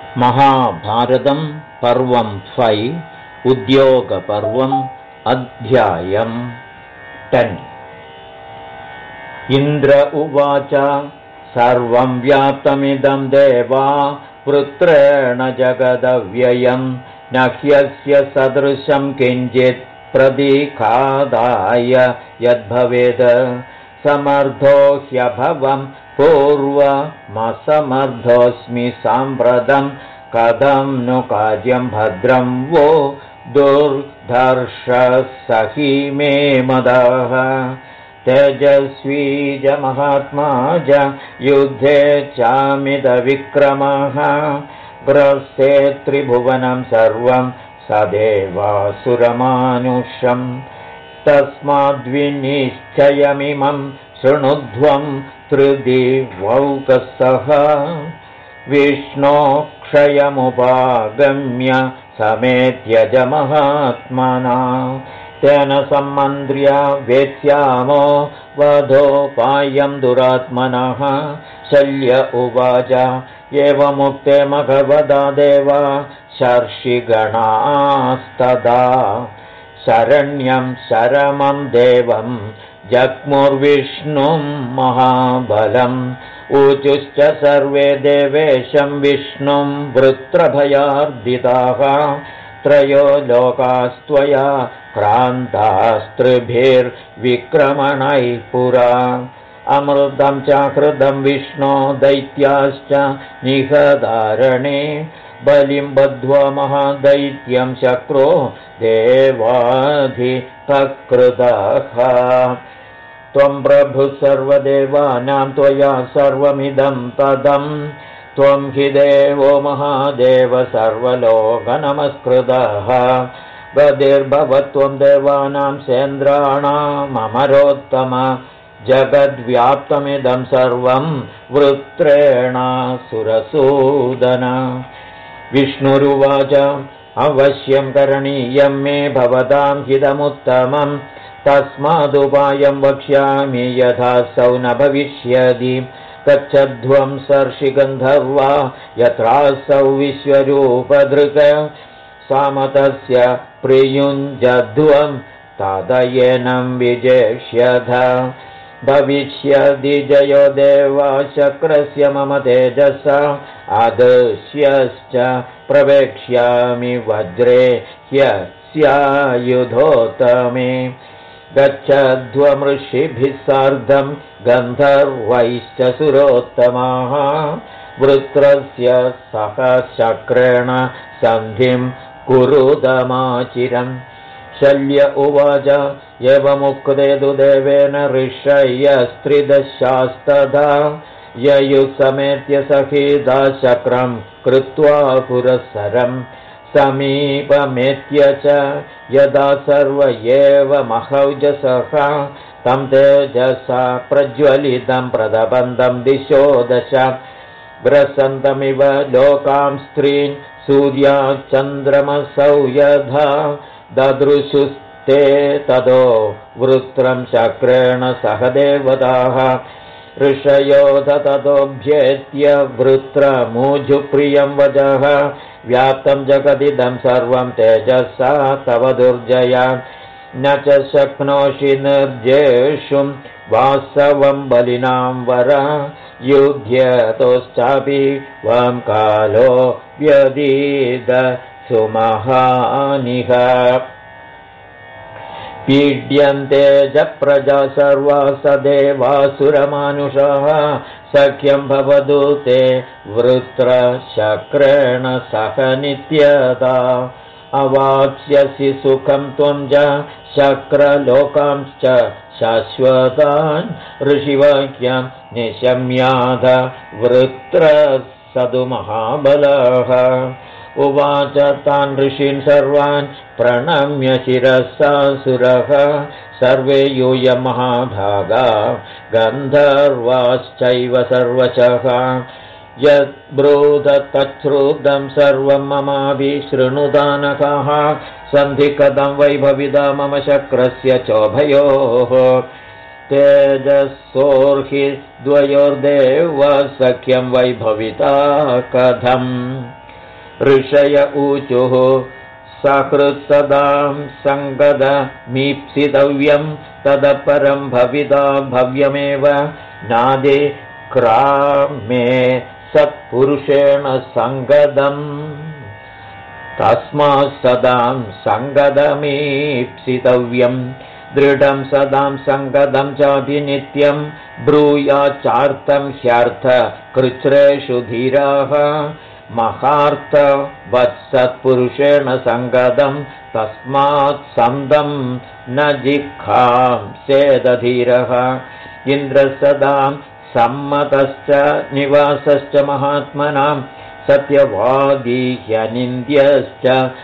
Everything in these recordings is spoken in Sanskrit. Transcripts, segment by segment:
महाभारतं पर्वं 5 उद्योगपर्वम् अध्यायम् 10 इन्द्र उवाच सर्वं व्याप्तमिदं देवा वृत्रेण जगदव्ययं न ह्यस्य सदृशं किञ्चित् प्रतीकादाय यद्भवेत् समर्थो ह्यभवं पूर्वमसमर्थोऽस्मि साम्प्रतं कथं नु कार्यं भद्रं वो दुर्धर्षसहि मे मदः तेजस्वी च महात्मा च युद्धे चामितविक्रमः ग्रसे त्रिभुवनं सर्वं सदेवासुरमानुषम् तस्माद्विनिश्चयमिमं शृणुध्वं त्रिदिवौकसः विष्णो क्षयमुपागम्य समेत्य च महात्मना तेन सम्मन्त्र्य वेत्स्यामो वधोपायं दुरात्मनः शल्य उवाच एवमुक्ते मघवदा देवा शर्षिगणास्तदा शरण्यं शरमं देवं जग्मुर्विष्णुं महाबलम् ऊचुश्च सर्वे देवेशं विष्णुं वृत्रभयार्दिताः त्रयो लोकास्त्वया क्रान्तास्त्रिभिर्विक्रमणैः पुरा अमृतं चाकृतं विष्णो दैत्याश्च निहदारणे बलिं बद्ध्वा महादैत्यं शक्रो देवाधिपकृतः त्वं प्रभुः सर्वदेवानां त्वया सर्वमिदं तदं त्वं हि देवो महादेव सर्वलोकनमस्कृतः गतिर्भवत्वं देवानां सेन्द्राणाममरोत्तम जगद्व्याप्तमिदं सर्वं वृत्रेण सुरसूदन विष्णुरुवाच अवश्यं करणीयं मे भवतां हितमुत्तमं तस्मादुपायं वक्ष्यामि यथासौ न भविष्यति गच्छध्वं सर्षिगन्धर्वा यत्रासौ विश्वरूपधृक सामतस्य प्रियुञ्जध्वं तदयेनं विजेष्यथ भविष्यदि जयो देवा शक्रस्य मम तेजसा आदर्श्यश्च प्रवेक्ष्यामि वज्रे ह्यस्यायुधोत्तमे गच्छध्वमृषिभिः सार्धं गन्धर्वैश्च सुरोत्तमाः वृत्रस्य सह शक्रेण सन्धिं कुरुतमाचिरम् शल्य उवाच एवमुक्ते तु देवेन ऋषयस्त्रिदशास्तथा ययुसमेत्य सहिता शक्रं कृत्वा पुरःसरं समीपमेत्य च यदा सर्व एव महौजसः तं तेजसा प्रज्वलितं प्रदबन्धं दिशो दश ग्रसन्तमिव लोकां स्त्रीन् सूर्याचन्द्रमसौ यथा ददृशुस्ते ततो वृत्रं शक्रेण सह देवताः ऋषयो ततोऽभ्येत्य वृत्रमूजुप्रियं वचः व्याप्तं जगदिदं सर्वं तेजसा तव दुर्जया न च शक्नोषि निर्जेषुं वासवं बलिनां वर युध्यतोश्चापि वं कालो व्यदीद सुमहानिः पीड्यन्ते च प्रजा सर्वा सदेवासुरमानुषाः सख्यं भवतु ते वृत्रशक्रेण सह नित्यता अवाप्स्यसि सुखं त्वं च शक्रलोकांश्च शाश्वतान् ऋषिवाक्यं निशम्याध वृत्रसदु महाबलः उवाच तान् ऋषीन् सर्वान् प्रणम्य शिरसा सुरः सर्वे यूयं महाभागा गन्धर्वाश्चैव सर्वशः यद्ब्रूत तच्छ्रुतं सर्वं ममाभिशृणुदानकाः सन्धिकथं वैभविदा मम शक्रस्य चोभयोः तेजसोर्हि द्वयोर्देव सख्यं वैभविता कथम् ऋषय ऊचुः सकृत्सदां सङ्गदमीप्सितव्यं तदपरं भविता भव्यमेव नादे क्रामे सत्पुरुषेण सङ्गदम् तस्मात् सदां सङ्गदमीप्सितव्यं दृढं सदां सङ्गदं चाभिनित्यं ब्रूयाच्चार्तं ह्यर्थ कृच्छ्रेषु धीराः महार्थवत्सत्पुरुषेण सङ्गदं तस्मात् सन्दं न जिघांसेदधीरः इन्द्रसदां सम्मतश्च निवासश्च महात्मनां सत्यवादी ह्यनिन्द्यश्च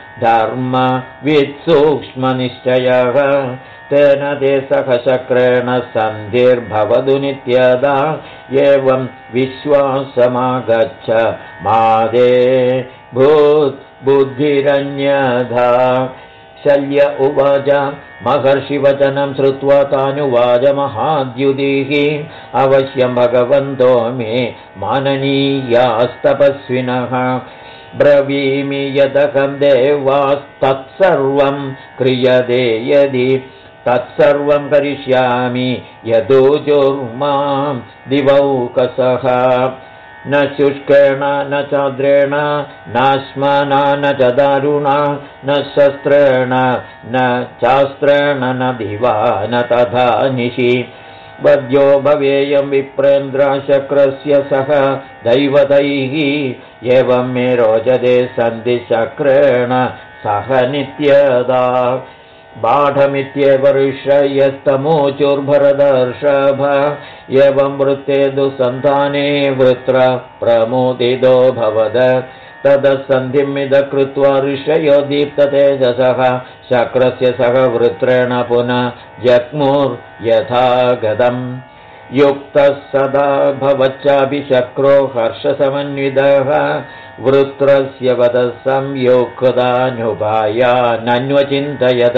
धर्मवित्सूक्ष्मनिश्चयः तेन ते सहचक्रेण सन्धिर्भवतु नित्यदा एवं विश्वासमागच्छ मादे बुद्धिरन्यथा शल्य उवाच महर्षिवचनं श्रुत्वा तानुवाच महाद्युतिः अवश्यं भगवन्तो मे माननीयास्तपस्विनः ब्रवीमि यदहं देवास्तत्सर्वं क्रियते यदि तत्सर्वं करिष्यामि यदूचुर्मां दिवौकसः न शुष्केण न चाद्रेण नाश्मना न च दारुणा न शस्त्रेण न चास्त्रेण न दिवा न तथा निशि वद्यो भवेयं विप्रेन्द्रशक्रस्य सह दैवतैः एवं मे रोचते सन्धिशक्रेण सह नित्यदा बाढमित्येव ऋषयस्तमोचुर्भरदर्षभ एवं वृत्ते दुसन्धाने वृत्र प्रमोदितो भवद तदसन्धिमिद कृत्वा ऋषयो दीप्ततेजसः शक्रस्य सह वृत्रेण पुनः जग्मुर्यथा गदम् युक्तः सदा भवच्चाभिशक्रो हर्षसमन्वितः वृत्रस्य वदः संयुक्तानुपायानन्वचिन्तयत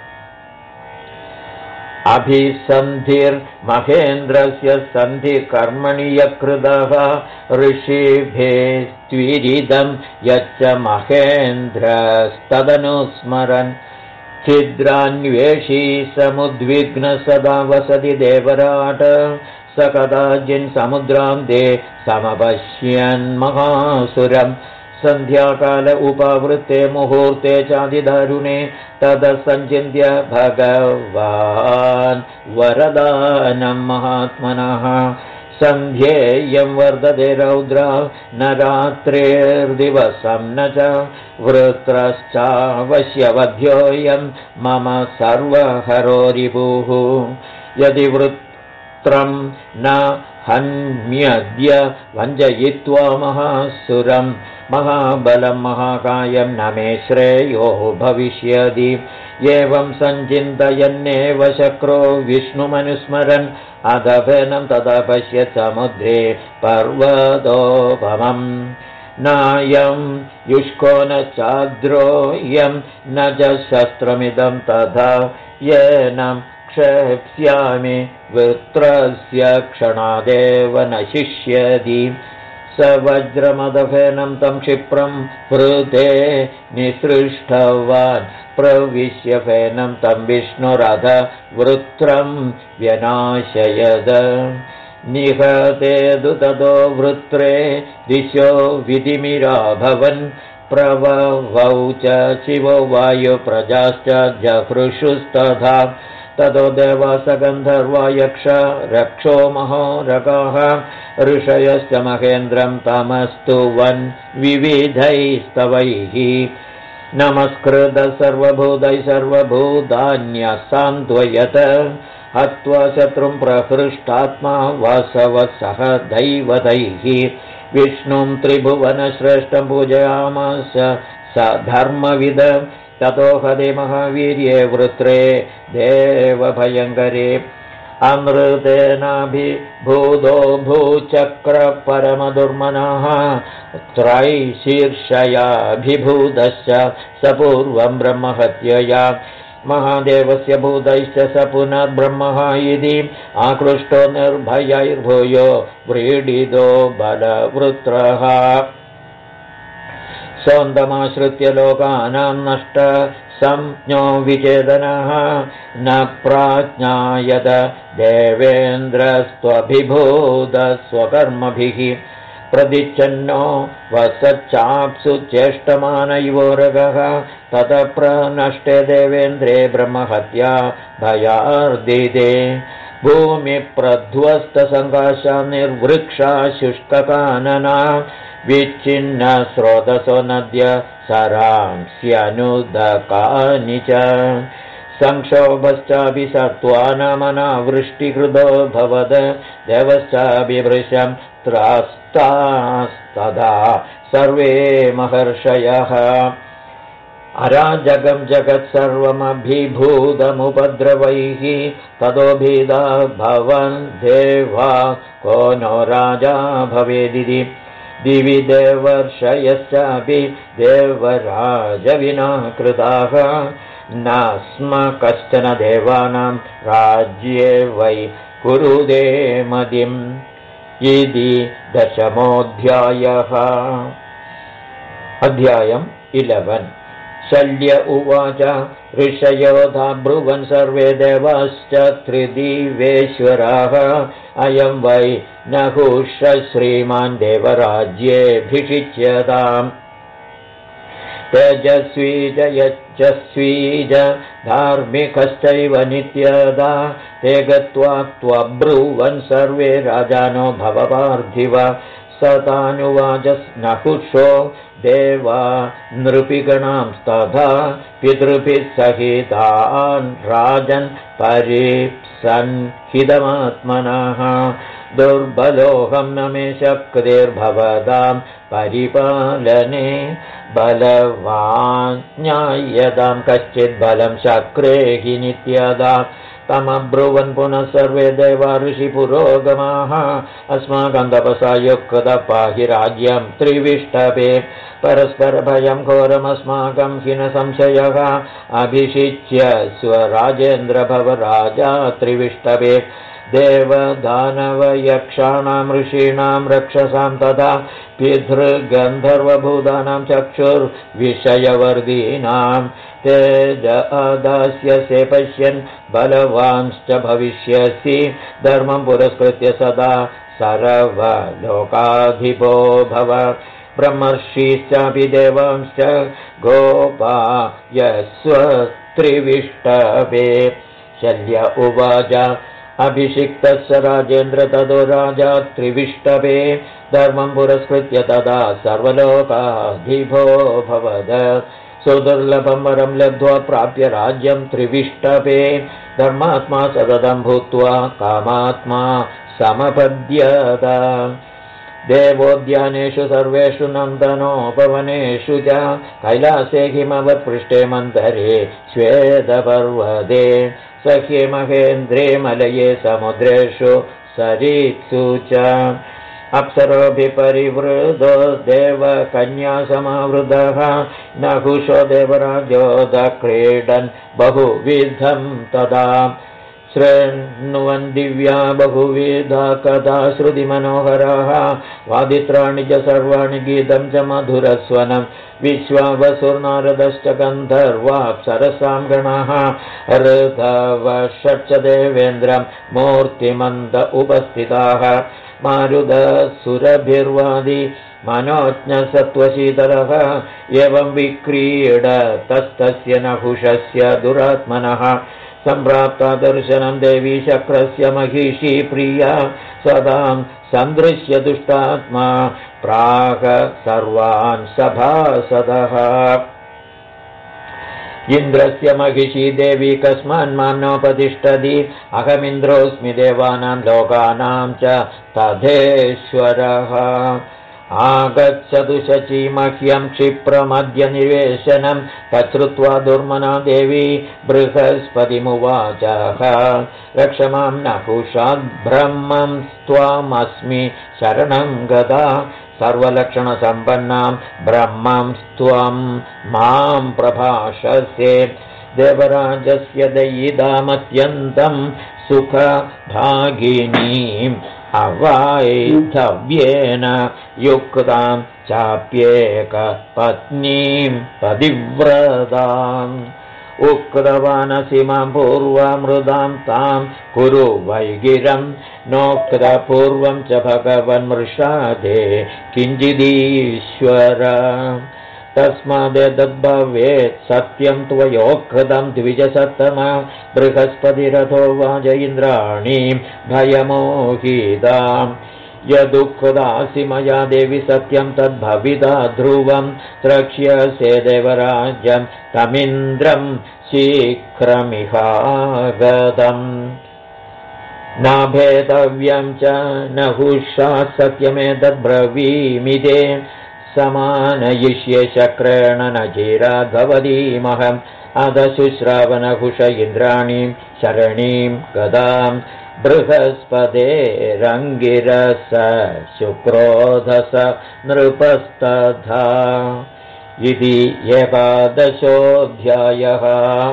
अभिसन्धिर्महेन्द्रस्य सन्धिकर्मणि यकृतः ऋषिभिस्त्विरिदं यच्च महेन्द्रस्तदनुस्मरन् छिद्रान्वेषी समुद्विग्न सदा वसति देवराट स कदाचिन् समुद्रान्ते समपश्यन्महासुरम् सन्ध्याकाल उपावृत्ते मुहूर्ते चादिदारुणे ततः सञ्चिन्त्य भगवान् वरदानं महात्मनः सन्ध्येयं वर्धते रौद्रा न रात्रिर्दिवसं न च वृत्रश्चावश्यवध्योऽयं मम सर्वहरो रिपुः यदि वृत्रं न हन्म्यद्य वञ्जयित्वा महासुरं महाबलं महाकायं न मे श्रेयो भविष्यति एवं सञ्चिन्तयन्नेव शक्रो विष्णुमनुस्मरन् अदभेनं तदा पश्यत् समुद्रे पर्वतोपमम् नायं युष्को न चाद्रोऽयं न च शस्त्रमिदं तथा येन क्षेप्स्यामि वृत्रस्य क्षणादेव नशिष्यति स वज्रमदफेनं तं क्षिप्रं हृदे निसृष्टवान् प्रविश्य फेनं तं विष्णुरथ वृत्रं व्यनाशयद निहतेदु ततो वृत्रे दिशो विधिमिराभवन् प्रववौ च शिवो वायुप्रजाश्च जहृषुस्तथा ततो देवास गन्धर्वा यक्ष रक्षो महोरगाः ऋषयश्च महेन्द्रं तमस्तुवन् विविधैस्तवैः नमस्कृत सर्वभूतैः सर्वभूतान्यसान्त्वयत हत्वा शत्रुं प्रहृष्टात्मा वासवः सह दैवतैः विष्णुं त्रिभुवनश्रेष्ठं पूजयामास स धर्मविद ततो हदे महावीर्ये वृत्रे देवभयङ्करे अमृतेनाभिभूतो भूचक्रपरमदुर्मनः त्रैशीर्षयाभिभूतश्च स पूर्वं ब्रह्महत्यया महादेवस्य भूतैश्च स पुनः ब्रह्मः इति आकृष्टो निर्भयैर्भूयो व्रीडितो बलवृत्रः सोऽन्तमाश्रित्य लोकानां नष्ट संज्ञो विचेदनः न प्राज्ञायत देवेन्द्रस्त्वभिभूतस्वकर्मभिः प्रदिच्छन्नो वसच्चाप्सु चेष्टमानयोरगः ततः प्रनष्टे देवेन्द्रे ब्रह्महत्या भयार्दिते भूमिप्रध्वस्तसङ्काशा निर्वृक्षा शुष्ककानना विच्छिन्न स्रोतसो नद्य सरांस्यनुदकानि च संक्षोभश्चापि सत्त्वानामनावृष्टिकृतो भवद देवश्चाभिभृशं त्रास्तास्तदा सर्वे महर्षयः अराजकं जगत्सर्वमभिभूतमुपद्रवैः ततो भीदा भवन् देवा को नो राजा भवेदिति दिवि देवर्षयश्चापि देवराजविना कृताः न स्म कश्चन देवानां राज्ये वै कुरुदे मदिम् इति 10मोऽध्यायः। अध्यायम् 11। शल्य उवाच ऋषयोधा ब्रुवन् सर्वे देवाश्च त्रिदिवेश्वराः अयं वै नहुष श्रीमान् देवराज्येऽभिषिच्यताम् तेजस्वी च यशस्वी च धार्मिकश्चैव नित्यदा ते गत्वा त्वब्रुवन् सर्वे राजानो भवपार्थिव सतानुवाच नहुषो देवा नृपिगणांस्तथा पितृभिः सहितान् राजन् परीप्सन् हितमात्मनः दुर्बलोऽहं न मे शक्तिर्भवतां परिपालने बलवान् ज्ञायतां कश्चित् बलं शक्रे हि नित्यदा तमब्रुवन् पुनः सर्वे देवा ऋषिपुरोगमाः अस्माकं तपसा युक्तः पाहि राज्यं त्रिविष्टपे परस्परभयं घोरमस्माकं हि न संशयः अभिषिच्य स्वराजेन्द्र भव राजा त्रिविष्टपे देवदानवयक्षाणां ऋषीणां रक्षसां तथा पितृगन्धर्वभूतानां चक्षुर्विषयवर्धीनां तेज अदास्यसे पश्यन् बलवांश्च भविष्यसि धर्मं पुरस्कृत्य सदा सर्वलोकाधिपो भव ब्रह्मर्षिश्चापि देवांश्च गोपायस्व त्रिविष्टपे शल्य उवाच अभिषिक्तः स राजेन्द्र ततो राजा त्रिविष्टपे धर्मं पुरस्कृत्य तदा सर्वलोकाधिपो भवद सुदुर्लभं वरं लब्ध्वा प्राप्य राज्यं त्रिविष्टपे धर्मात्मा सततं भूत्वा कामात्मा समपद्यत देवोद्यानेषु सर्वेषु नन्दनोपवनेषु च कैलासे हिमवत्पृष्ठे मन्तरे श्वेतपर्वते सख्ये महेन्द्रे मलये समुद्रेषु सरीत्सु च अप्सरोभिः परिवृतो देवकन्यासमावृतः नहुषो देवराजोदक्रीडन् बहुविधं तदा शृण्वन् दिव्या बहुविधा कथा श्रुतिमनोहराः वादित्राणि च सर्वाणि गीतं च मधुरस्वनं विश्वावसुर्नारदश्च गन्धर्वाप्सरसां गणाः ऋतवषट् च देवेन्द्रं मूर्तिमन्त उपस्थिताः मारुदसुरभिर्वादी मनोज्ञसत्त्वशीतलः एवं विक्रीडतस्तस्य नहुषस्य दुरात्मनः सम्प्राप्ता दर्शनं देवी शक्रस्य महिषी प्रिया सदां सन्दृश्य दुष्टात्मा प्राह सर्वान् सभासदः इन्द्रस्य महिषी देवी कस्मान्मां नोपतिष्ठति अहमिन्द्रोऽस्मि देवानां लोकानां च तथेश्वरः आगच्छतु शची मह्यं क्षिप्रमद्य निवेशनं तच्छ्रुत्वा दुर्मना देवी बृहस्पतिमुवाचः रक्ष मां नहुषाद् ब्रह्मं त्वामस्मि शरणं गता सर्वलक्षणसम्पन्नां ब्रह्मं त्वं मां प्रभाषसे देवराजस्य दयिदामत्यन्तं सुखभागिनीं अवायिधव्येन युक्तां चाप्येकपत्नीं पतिव्रताम् उक्तवानसि मां पूर्वमृदां तां कुरु वैगिरं नोक्तपूर्वं च भगवन्मृषादे किञ्चिदीश्वर तस्मादेतद्भवेत् सत्यं त्वयोक्तं द्विजसत्तमा बृहस्पतिरथो वाज इन्द्राणीं भयमोहिताम् यदुक्तासि मया देवि सत्यं तद्भविता ध्रुवं द्रक्ष्यसे देवराज्यं तमिन्द्रं शीघ्रमिहागतम् नाभेतव्यं च नहुषा सत्यमेतद्ब्रवीमि ते समानयिष्ये शक्रेण न चिराद्भवतीमहम् अदशुश्रावनहुष इन्द्राणीं शरणीं गदाम् बृहस्पतेरङ्गिरस शुक्रोधस नृपस्तथा इति 11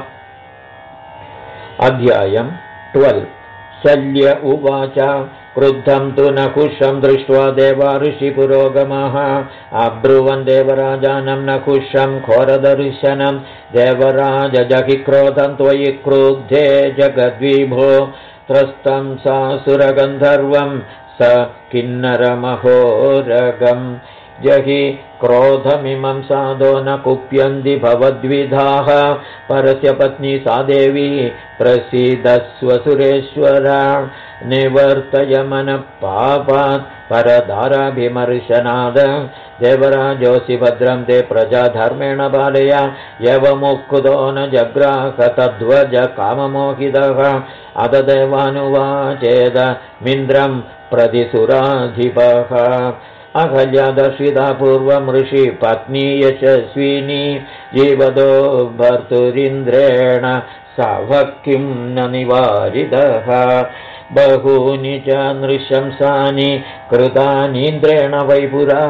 अध्यायम् 12 शल्य उवाच क्रुद्धं तु नकुशं दृष्ट्वा देवा ऋषिपुरोगमः अब्रुवन् देवराजानं नकुशं घोरदर्शनं देवराज जहि क्रोधं त्वयि क्रुद्धे जगद्विभो त्रस्तं सासुरगन्धर्वं स किन्नरमहोरगं जहि क्रोधमिमं साधो न कुप्यन्ति भवद्विधाः परस्य पत्नी सा देवी प्रसीदस्व सुरेश्वर निवर्तय मनःपापात् परदाराभिमर्शनाद देवराजोऽसि भद्रं ते प्रजाधर्मेण पालय यवमुक्तो न जग्राह तद्वज काममोहितः अद देवानुवाचेद मिन्द्रं प्रतिसुराधिपः अहल्या दर्शिता पूर्वं ऋषि पत्नी यशस्विनी जीवदो भर्तुरिन्द्रेण सावक्किं न निवारितः बहूनि च नृशंसानि कृतानीन्द्रेण वैपुरा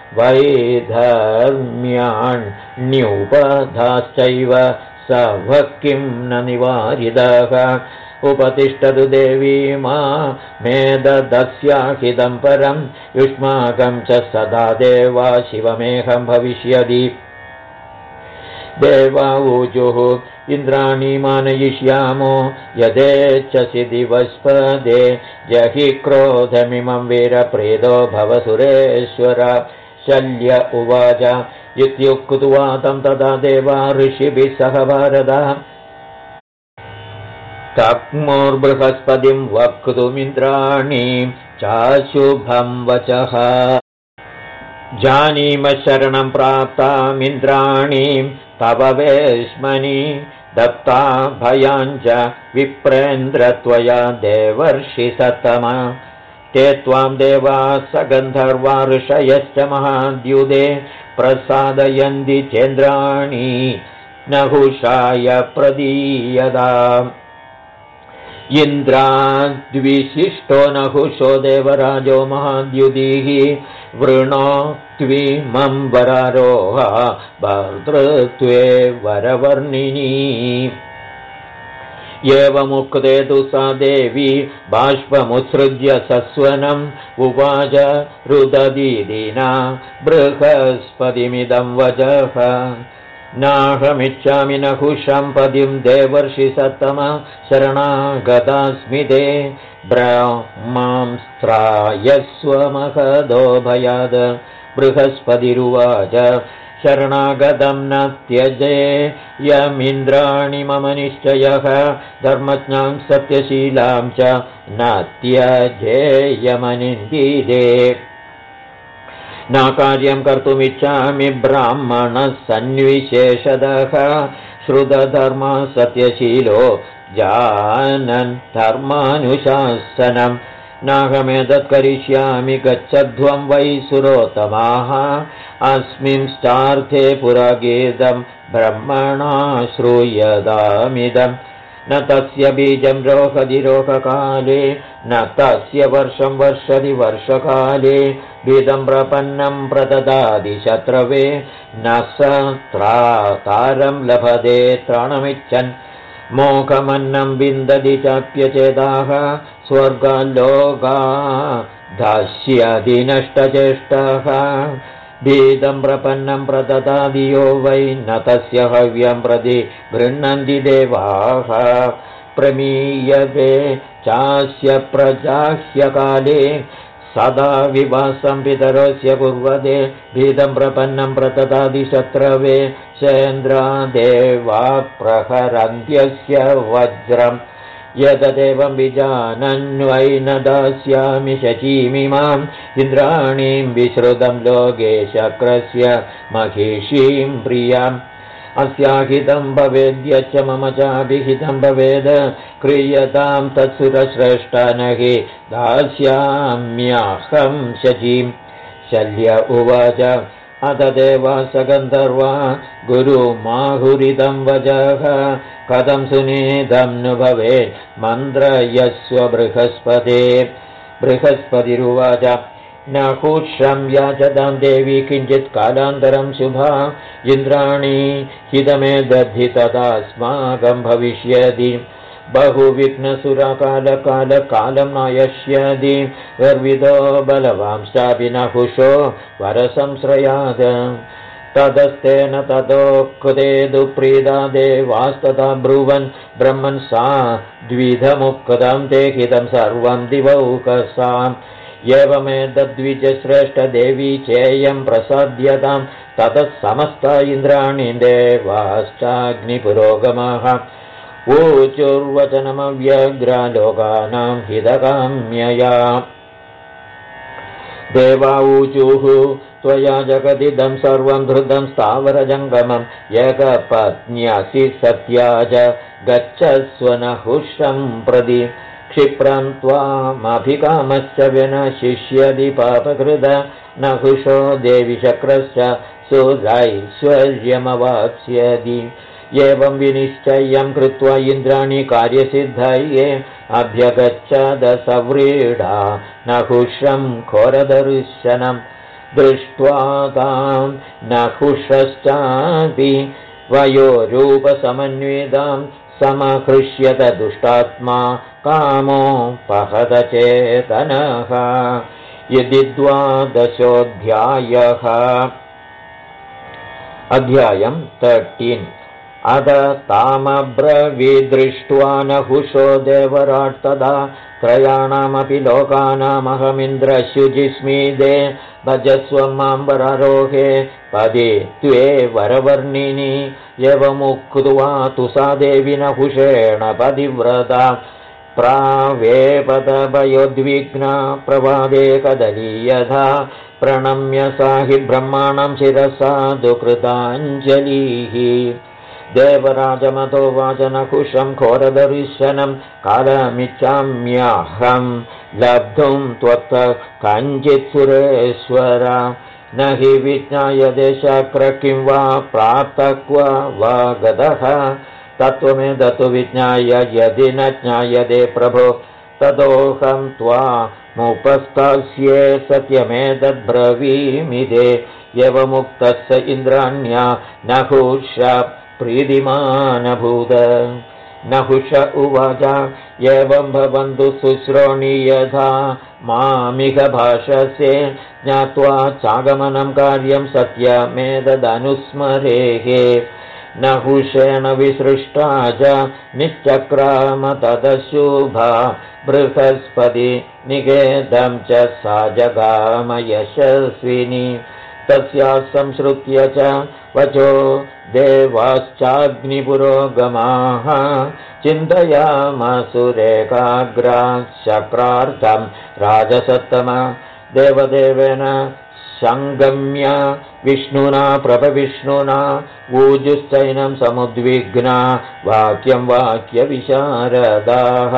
वैधर्म्याण्युपधाश्चैव सावक्किं न निवारितः उपतिष्ठतु देवी मा मेददस्याहिदं परं युष्माकं च सदा देवा शिवमेहं भविष्यति देवा ऊजुः इन्द्राणी मानयिष्यामो यदेच्छसि दिवस्पदे जहि क्रोधमिमं वीरप्रीतो भव सुरेश्वर शल्य उवाच इत्युक्त्वा तं तदा देवा ऋषिभिः सह भारदा तक्मुर्बृहस्पतिं वक्तुमिन्द्राणीं चाशुभं वचः जानीम शरणं प्राप्तामिन्द्राणीं तव वेश्मनि दत्ता भयाञ्च विप्रेन्द्र त्वया देवर्षि सत्तम ते त्वां देवा सगन्धर्वा ऋषयश्च महाद्युदे प्रसादयन्ति चेन्द्राणि नहुषाय प्रदीयताम् इन्द्राद्विशिष्टो नहुषो देवराजो महाद्युदिः वृणोत्विमम्बरारोह भर्तृत्वे वरवर्णिनी एवमुक्ते तु सा देवी बाष्पमुत्सृज्य सस्वनम् उवाच रुददीदिना बृहस्पतिमिदं वचः नाहमिच्छामि नहुषं पदिं देवर्षि सत्तम शरणागतास्मि ते ब्रह्मांस्त्रायस्व महदो भयाद बृहस्पतिरुवाच शरणागतं न त्यजे यमिन्द्राणि मम निश्चयः धर्मज्ञां सत्यशीलां च न त्यजेयमनिन्दिरे न कार्यं कर्तुमिच्छामि ब्राह्मणः सन्विशेषदः श्रुतधर्मा सत्यशीलो जानन् धर्मानुशासनं नाहमेतत् करिष्यामि गच्छध्वं वै सुरोत्तमाः अस्मिंश्चार्थे पुरागीतं ब्रह्मणा श्रूयतामिदम् न तस्य बीजं रोहति रोहकाले न तस्य वर्षं वर्षति वर्षकाले बीजं प्रपन्नं प्रददाति शत्रवे न स त्रातारं लभते त्राणमिच्छन् मोखमन्नं विन्दति चाप्यचेदाः स्वर्गाल्लोका दास्यति नष्टचेष्टः भीतं प्रपन्नं प्रददादियो वै न तस्य हव्यं प्रति गृह्णन्ति देवाः प्रमीयते चास्य प्रजाह्यकाले सदा विवासं पितरस्य कुर्वते भीतं प्रपन्नं प्रददाति शत्रवे चेन्द्रादेवा प्रहरन्त्यस्य वज्रम् यतदेवं विजानन्वै न दास्यामि शचीमिमाम् इन्द्राणीं विश्रुतं लोके शक्रस्य महिषीं प्रियाम् अस्याहितं भवेद्यच्च मम चाभिहितं भवेद क्रियतां तत्सुरश्रेष्ठ न हि दास्याम्यहं शचीं शल्य उवाच अथ देवास गन्धर्वा गुरुमाहुरितं वचः कथं सुनीतं नु भवेत् मन्त्रयस्व बृहस्पते बृहस्पतिरुवाच न हुषं याचतां देवी किञ्चित् कालान्तरं शुभा इन्द्राणी हितमे दद्धि तदास्माकं भविष्यति बहुविघ्नसुरकालकालं नायष्यति गर्वितो बलवांश्चापि नहुषो वरसंश्रयात् ततस्तेन ततो कृते दुप्रीता देवास्तथा ब्रुवन् ब्रह्मन् सा द्विधमुक्तं ते हितं सर्वं दिवौकसाम् एवमेतद्विजश्रेष्ठदेवी चेयं प्रसाद्यतां ततः समस्ता इन्द्राणि देवाश्चाग्निपुरोगमः ऊचुर्वचनमव्यग्रालोकानां हितकाम्यया देवा ऊचुः त्वया जगदिदं सर्वं धृतं स्थावरजङ्गमम् एकपत्न्यसि सत्या च गच्छस्व नहुषं प्रति क्षिप्रं त्वामभिकामश्च विनशिष्यति पापकृत नहुषो देवि शक्रश्च सुरैश्वर्यमवाप्स्यति एवं विनिश्चयं कृत्वा इन्द्राणि कार्यसिद्धये अभ्यगच्छद सव्रीडा नहुषं घोरदर्शनं दृष्ट्वा तां नहुषश्चापि वयोरूपसमन्वितां समहृष्यत दुष्टात्मा कामो पहदचेतनः यदि 12 अध्यायम् 13 अद तामब्रवीदृष्ट्वा नहुषो देवराट् तदा त्रयाणामपि लोकानामहमिन्द्रशुचिस्मिदे भजस्व मां वरारोहे पदे त्वे वरवर्णिनि एवमुक्त्वा तु सा देवी नहुषेण पतिव्रता प्रावेपदभयोद्विग्ना प्रवादे कदलीयथा प्रणम्य सा हि ब्रह्माणं शिरसा दुकृताञ्जलिः देवराजमतो वाच नहुषं घोरदर्शनं कालमिच्छाम्यहं लब्धुं त्वत्तः कञ्चित् सुरेश्वर न हि विज्ञायते शक्र किं वा प्राप्तः क्व वा गतः तत्त्वमेतत्तु विज्ञाय यदि न ज्ञायते प्रभो ततोऽहं त्वामुपस्थास्ये सत्यमेतद्ब्रवीमिदे एवमुक्तः स इन्द्राण्या नहुष प्रीतिमानभूत नहुष उवाच एवं भवन्तु शुश्रोणि यथा मामिह भाषसे ज्ञात्वा चागमनं कार्यं सत्यमेतदनुस्मरेः नहुषेण विसृष्टा च निश्चक्राम तदशुभा बृहस्पति निकेतं च सा जगाम यशस्विनी तस्याः संश्रुत्य च वचो देवाश्चाग्निपुरोगमाः चिन्तयामसुरेकाग्रा शक्रार्थं राजसत्तम देवदेवेन सङ्गम्य विष्णुना प्रभविष्णुना ऊजुश्चैनं समुद्विग्ना वाक्यं वाक्यविशारदाः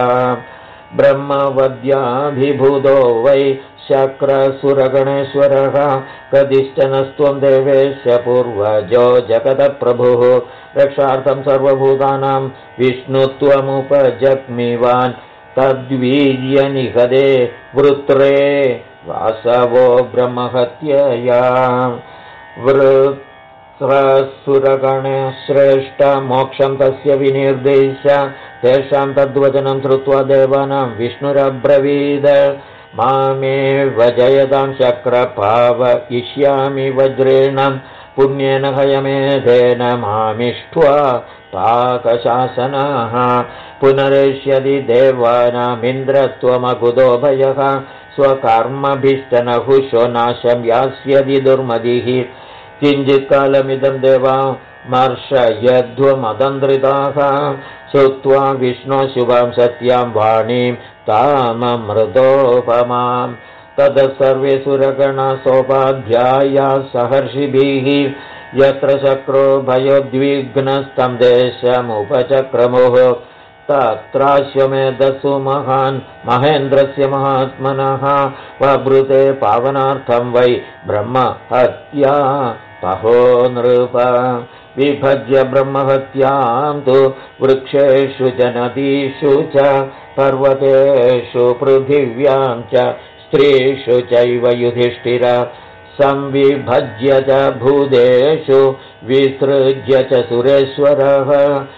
ब्रह्मवद्याभिभूतो वै शक्रसुरगणेश्वरः कदिश्चनस्त्वं देवेश पूर्वजो जगतप्रभुः रक्षार्थं सर्वभूतानां विष्णुत्वमुपजग्मिवान् तद्वीर्यनिहदे वृत्रे वासवो ब्रह्महत्यया सहस्रगणे श्रेष्ठ मोक्षं तस्य विनिर्देश्य तेषां तद्वचनं श्रुत्वा देवानां विष्णुरब्रवीद मामेव जयतां शक्रपावयिष्यामि वज्रेण पुण्येन हयमेधेन मामिष्ट्वा पाकशासनाः पुनरेष्यति देवानामिन्द्रत्वमकुतोभयः स्वकर्मभिश्चनहुषो नाशं यास्यति दुर्मतिः किञ्चित्कालमिदं देवा मर्षयध्वमदन्द्रिताः श्रुत्वा विष्णो शुभां सत्यां वाणीं ताममृतोपमां ततः सर्वे सुरगणा सोपाध्याया सहर्षिभिः यत्र शक्रो भयोद्विग्नस्तं देशमुपचक्रमुः तत्राश्वमेधसु महान् महेन्द्रस्य महात्मनः वभृते पावनार्थं वै ब्रह्महत्या पहो नृप विभज्य ब्रह्महत्यां तु वृक्षेषु च नदीषु च पर्वतेषु पृथिव्यां च स्त्रीषु चैव युधिष्ठिर संविभज्य च भूतेषु विसृज्य च सुरेश्वरः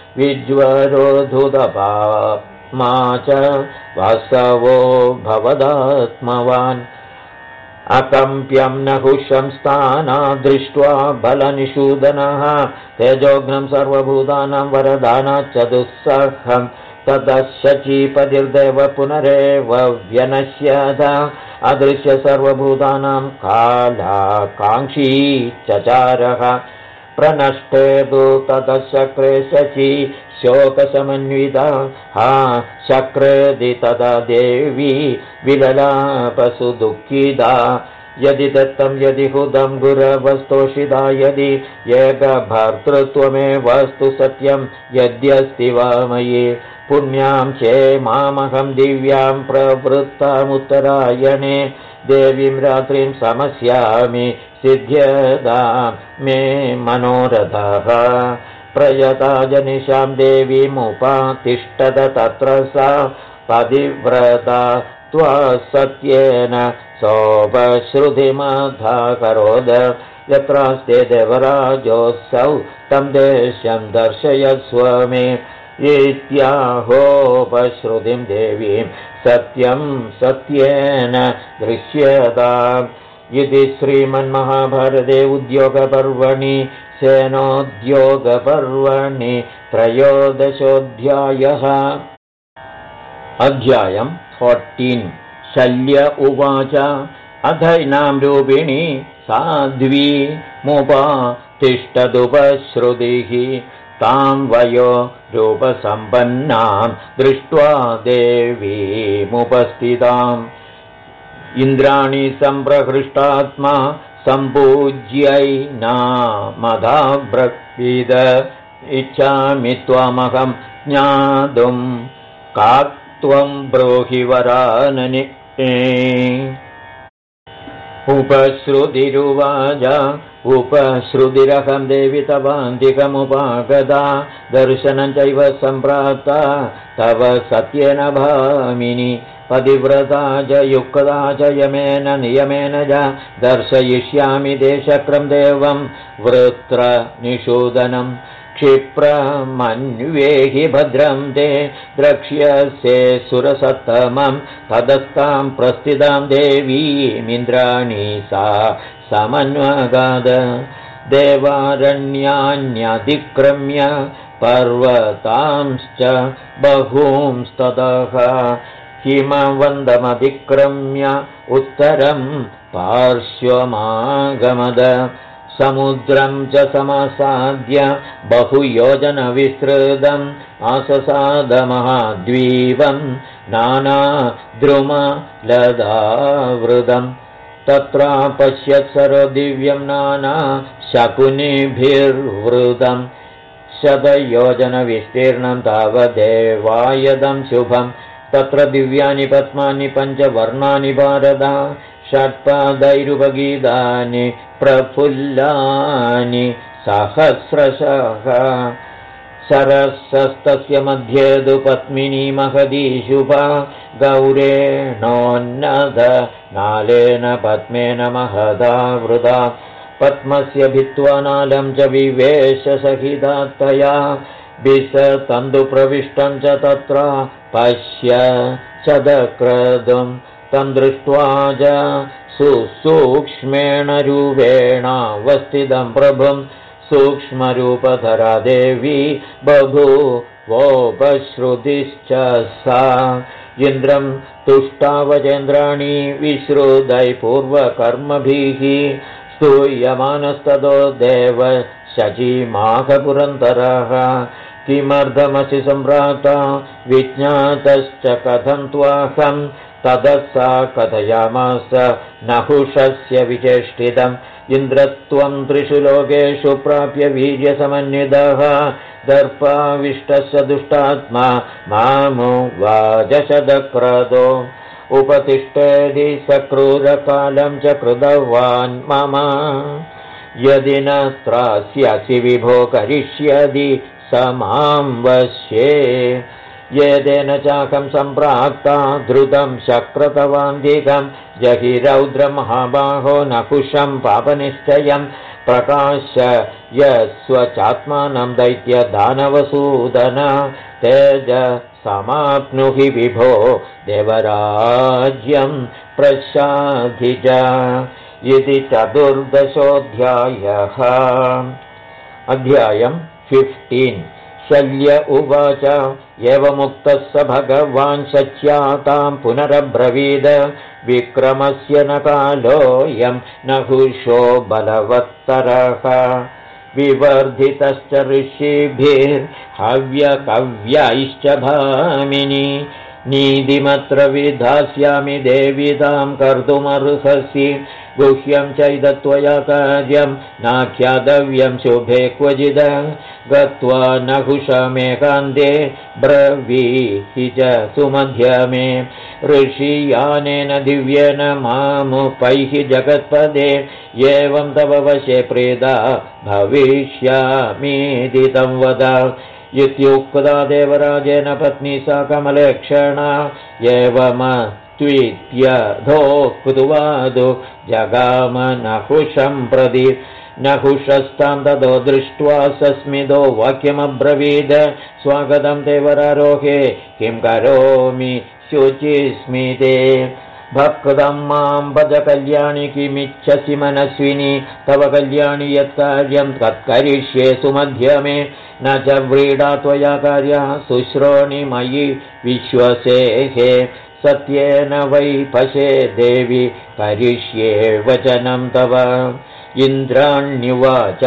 विज्वरोधुतपाप्मा च वासवो भवदात्मवान् अकम्प्यं नहुषं स्थाना दृष्ट्वा बलनिषूदनः तेजोघ्नं सर्वभूतानां वरदानाच्चतुस्सहं ततः शचीपतिर्देव पुनरेव व्यनश्यत अदृश्य सर्वभूतानां कालाकाङ्क्षी चचारः प्रनष्टे तु ततः शक्रे शची शोकसमन्विता हा शक्रेदि तदा देवी विललापसु दुःखिता यदि दत्तं यदि हुदं गुरवस्तोषिता यदि एकभर्तृत्वमेवस्तु सत्यं यद्यस्ति वा मयि पुण्यां चेमामहं दिव्यां प्रवृत्तामुत्तरायणे देवीं रात्रिं समस्यामि सिद्ध्यतां मे मनोरथः प्रयता जनिशां देवीमुपातिष्ठत तत्र सा पतिव्रता त्वा सत्येन सोपश्रुतिमधाकरोद यत्रास्ते देवराजोऽसौ तं देशं दर्शयस्व मे इत्याहोपश्रुतिं देवीं सत्यं सत्येन दृश्यताम् इति श्रीमन्महाभारते उद्योगपर्वणि सेनोद्योगपर्वणि 13 अध्यायम् 14 शल्य उवाच अथैनां रूपिणी साध्वी मुपातिष्ठदुपश्रुतिः तां वयो रूपसम्पन्नां दृष्ट्वा देवीमुपस्थिताम् इन्द्राणि सम्प्रहृष्टात्मा सम्पूज्यैनामधाब्रवीद इच्छामि त्वमहं ज्ञातुं का त्वं ब्रूहि वराननि उपश्रुतिरुवाच उपश्रुतिरहं देवि तवान्तिकमुपागता दर्शनं चैव सम्प्राप्ता तव सत्येन भामिनि पतिव्रता च युक्ता च यमेन नियमेन च दर्शयिष्यामि देशक्रं देवं वृत्रनिषूदनं क्षिप्रमन्वेहि भद्रं ते द्रक्ष्यसे सुरसत्तमं तदस्तां प्रस्थितां देवीमिन्द्राणि सा समन्वगाद देवारण्यान्यतिक्रम्य पर्वतांश्च बहूंस्ततः हिमवन्दमतिक्रम्य उत्तरं पार्श्वमागमद समुद्रं च समासाद्य बहुयोजनविस्तृतम् आससादमहाद्वीपं नानाद्रुमलदावृतम् तत्रापश्यत् सर्वदिव्यं नाना शकुनिभिर्वृतं शतयोजनविस्तीर्णं तावदेवायदं शुभम् तत्र दिव्यानि पद्मानि पञ्चवर्णानि भारत षट्पादैरुपगीतानि प्रफुल्लानि सहस्रशः सरसस्तस्य मध्ये तु पद्मिनी महती शुभा गौरेणोन्नत नालेन पद्मेन महदा वृथा पद्मस्य भित्त्वानालं च विवेशसहितात्तया विसतन्दुप्रविष्टं च तत्र पश्य चदक्रदुं तं दृष्ट्वा च सुसूक्ष्मेण रूपेणावस्थितं प्रभुं सूक्ष्मरूपधरा देवी बभूवोपश्रुतिश्च सा इन्द्रं तुष्टावचेन्द्राणि विश्रुतै पूर्वकर्मभिः स्तूयमानस्ततो देव शचीमाघपुरन्दरः किमर्थमसि सम्भ्राता विज्ञातश्च कथं त्वाहं ततः सा कथयामास नहुषस्य विचेष्टितम् इन्द्रत्वं त्रिषु लोकेषु प्राप्य वीर्यसमन्वितः दर्पाविष्टस्य दुष्टात्मा मामुवाचशतक्रतो उपतिष्ठेदि सक्रूरकालं च कृतवान् मम यदि न त्रास्यसि विभो करिष्यदि स मां वश्ये येदेन चाकं सम्प्राप्ता द्रुतं शक्रतवान्दिकं जहि रौद्रमहाबाहो नकुशं पापनिश्चयं प्रकाश्य यस्वचात्मानं दैत्यदानवसूदन तेज समाप्नुहि विभो देवराज्यं प्रसाधिज इति 14. अध्यायम् 15 शल्य उवाच एवमुक्तः स भगवान् सच्यातां पुनरब्रवीद विक्रमस्य न कालोऽयं नहुषो बलवत्तरः विवर्धितश्च ऋषिभिर्हव्यकव्यैश्च भामिनि नीतिमत्र विधास्यामि देवी तां कर्तुमर्हसि गुह्यं चैदत्वया कार्यं नाख्यातव्यं शुभे क्वचिद गत्वा नहुषमेकान्ते ब्रवीहि च सुमध्यमे ऋषियानेन दिव्येन मामुपैहि जगत्पदे एवं तव वशे प्रेदा भविष्यामीति तं वद इत्युक्ता देवराजेन पत्नी सा कमलेक्षणा एवमत्वित्यधोक्तुवादो जगाम नहुषं प्रति नहुषस्तां ततो दृष्ट्वा सस्मितो वाक्यमब्रवीद स्वागतं देवरारोहे किं करोमि शुचिस्मिते भक्तं मां भज कल्याणि किमिच्छसि मनस्विनि तव कल्याणि यत्कार्यं तत्करिष्ये सुमध्यमे न च व्रीडा त्वया कार्या शुश्रोणि मयि विश्वसेहे सत्येन वै पशे देवि करिष्ये वचनं तव इन्द्राण्युवाच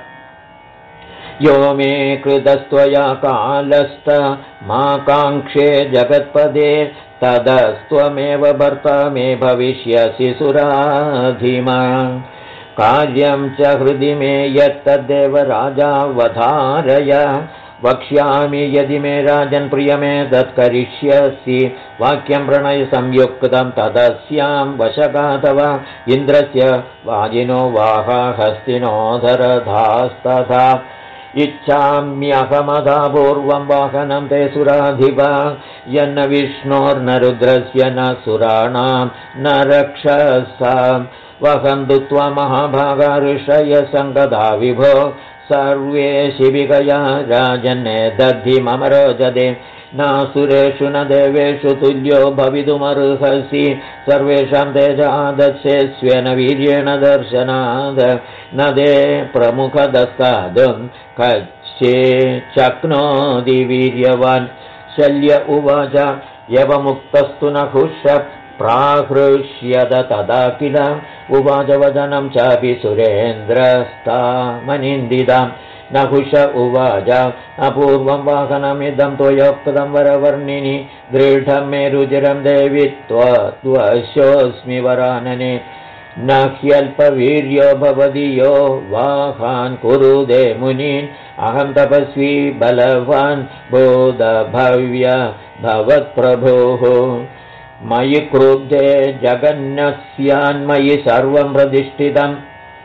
यो मे कृतस्त्वया कालस्त मा काङ्क्षे जगत्पदे तदस्त्वमेव भर्ता मे भविष्यसि सुराधिमा कार्यं च हृदि मे यत्तद्देव राजा वधारय वक्ष्यामि यदि मे राजन् प्रियमे तत्करिष्यसि वाक्यं प्रणयसंयुक्तं तदस्यां वशकातव इन्द्रस्य वाजिनो वाहा हस्तिनोधरधास्तथा इच्छाम्यहमधा पूर्वं वाहनं ते सुराधिपा यन्न विष्णोर्न रुद्रस्य न सुराणां न रक्षसां वहन्तु त्वा महाभागा ऋषय सङ्गदा विभो सर्वे शिबिकया राजन्ने दद्धि मम रोचते नासुरेषु न देवेषु तुल्यो भवितुमर्हसि सर्वेषां तेजादस्ये स्वेन वीर्येण दर्शनाद न ते प्रमुखदस्तादुं कच्छे शक्नोति वीर्यवान् शल्य उवाच एवमुक्तस्तु नहुष प्राहृष्यत तदा किल उवाच वदनं चापि सुरेन्द्रस्तामनिन्दिताम् नहुष उवाच अपूर्वं वाहनमिदं त्वयोक्तं वरवर्णिनि दृढं मे रुचिरं देवि त्वशोऽस्मि वरानने न ह्यल्पवीर्यो भवति यो वाहान् कुरुदे मुनीन् अहं तपस्वी बलवान् बोधभव्य भवत्प्रभोः मयि क्रुद्धे जगन्नस्यान्मयि सर्वं प्रतिष्ठितम्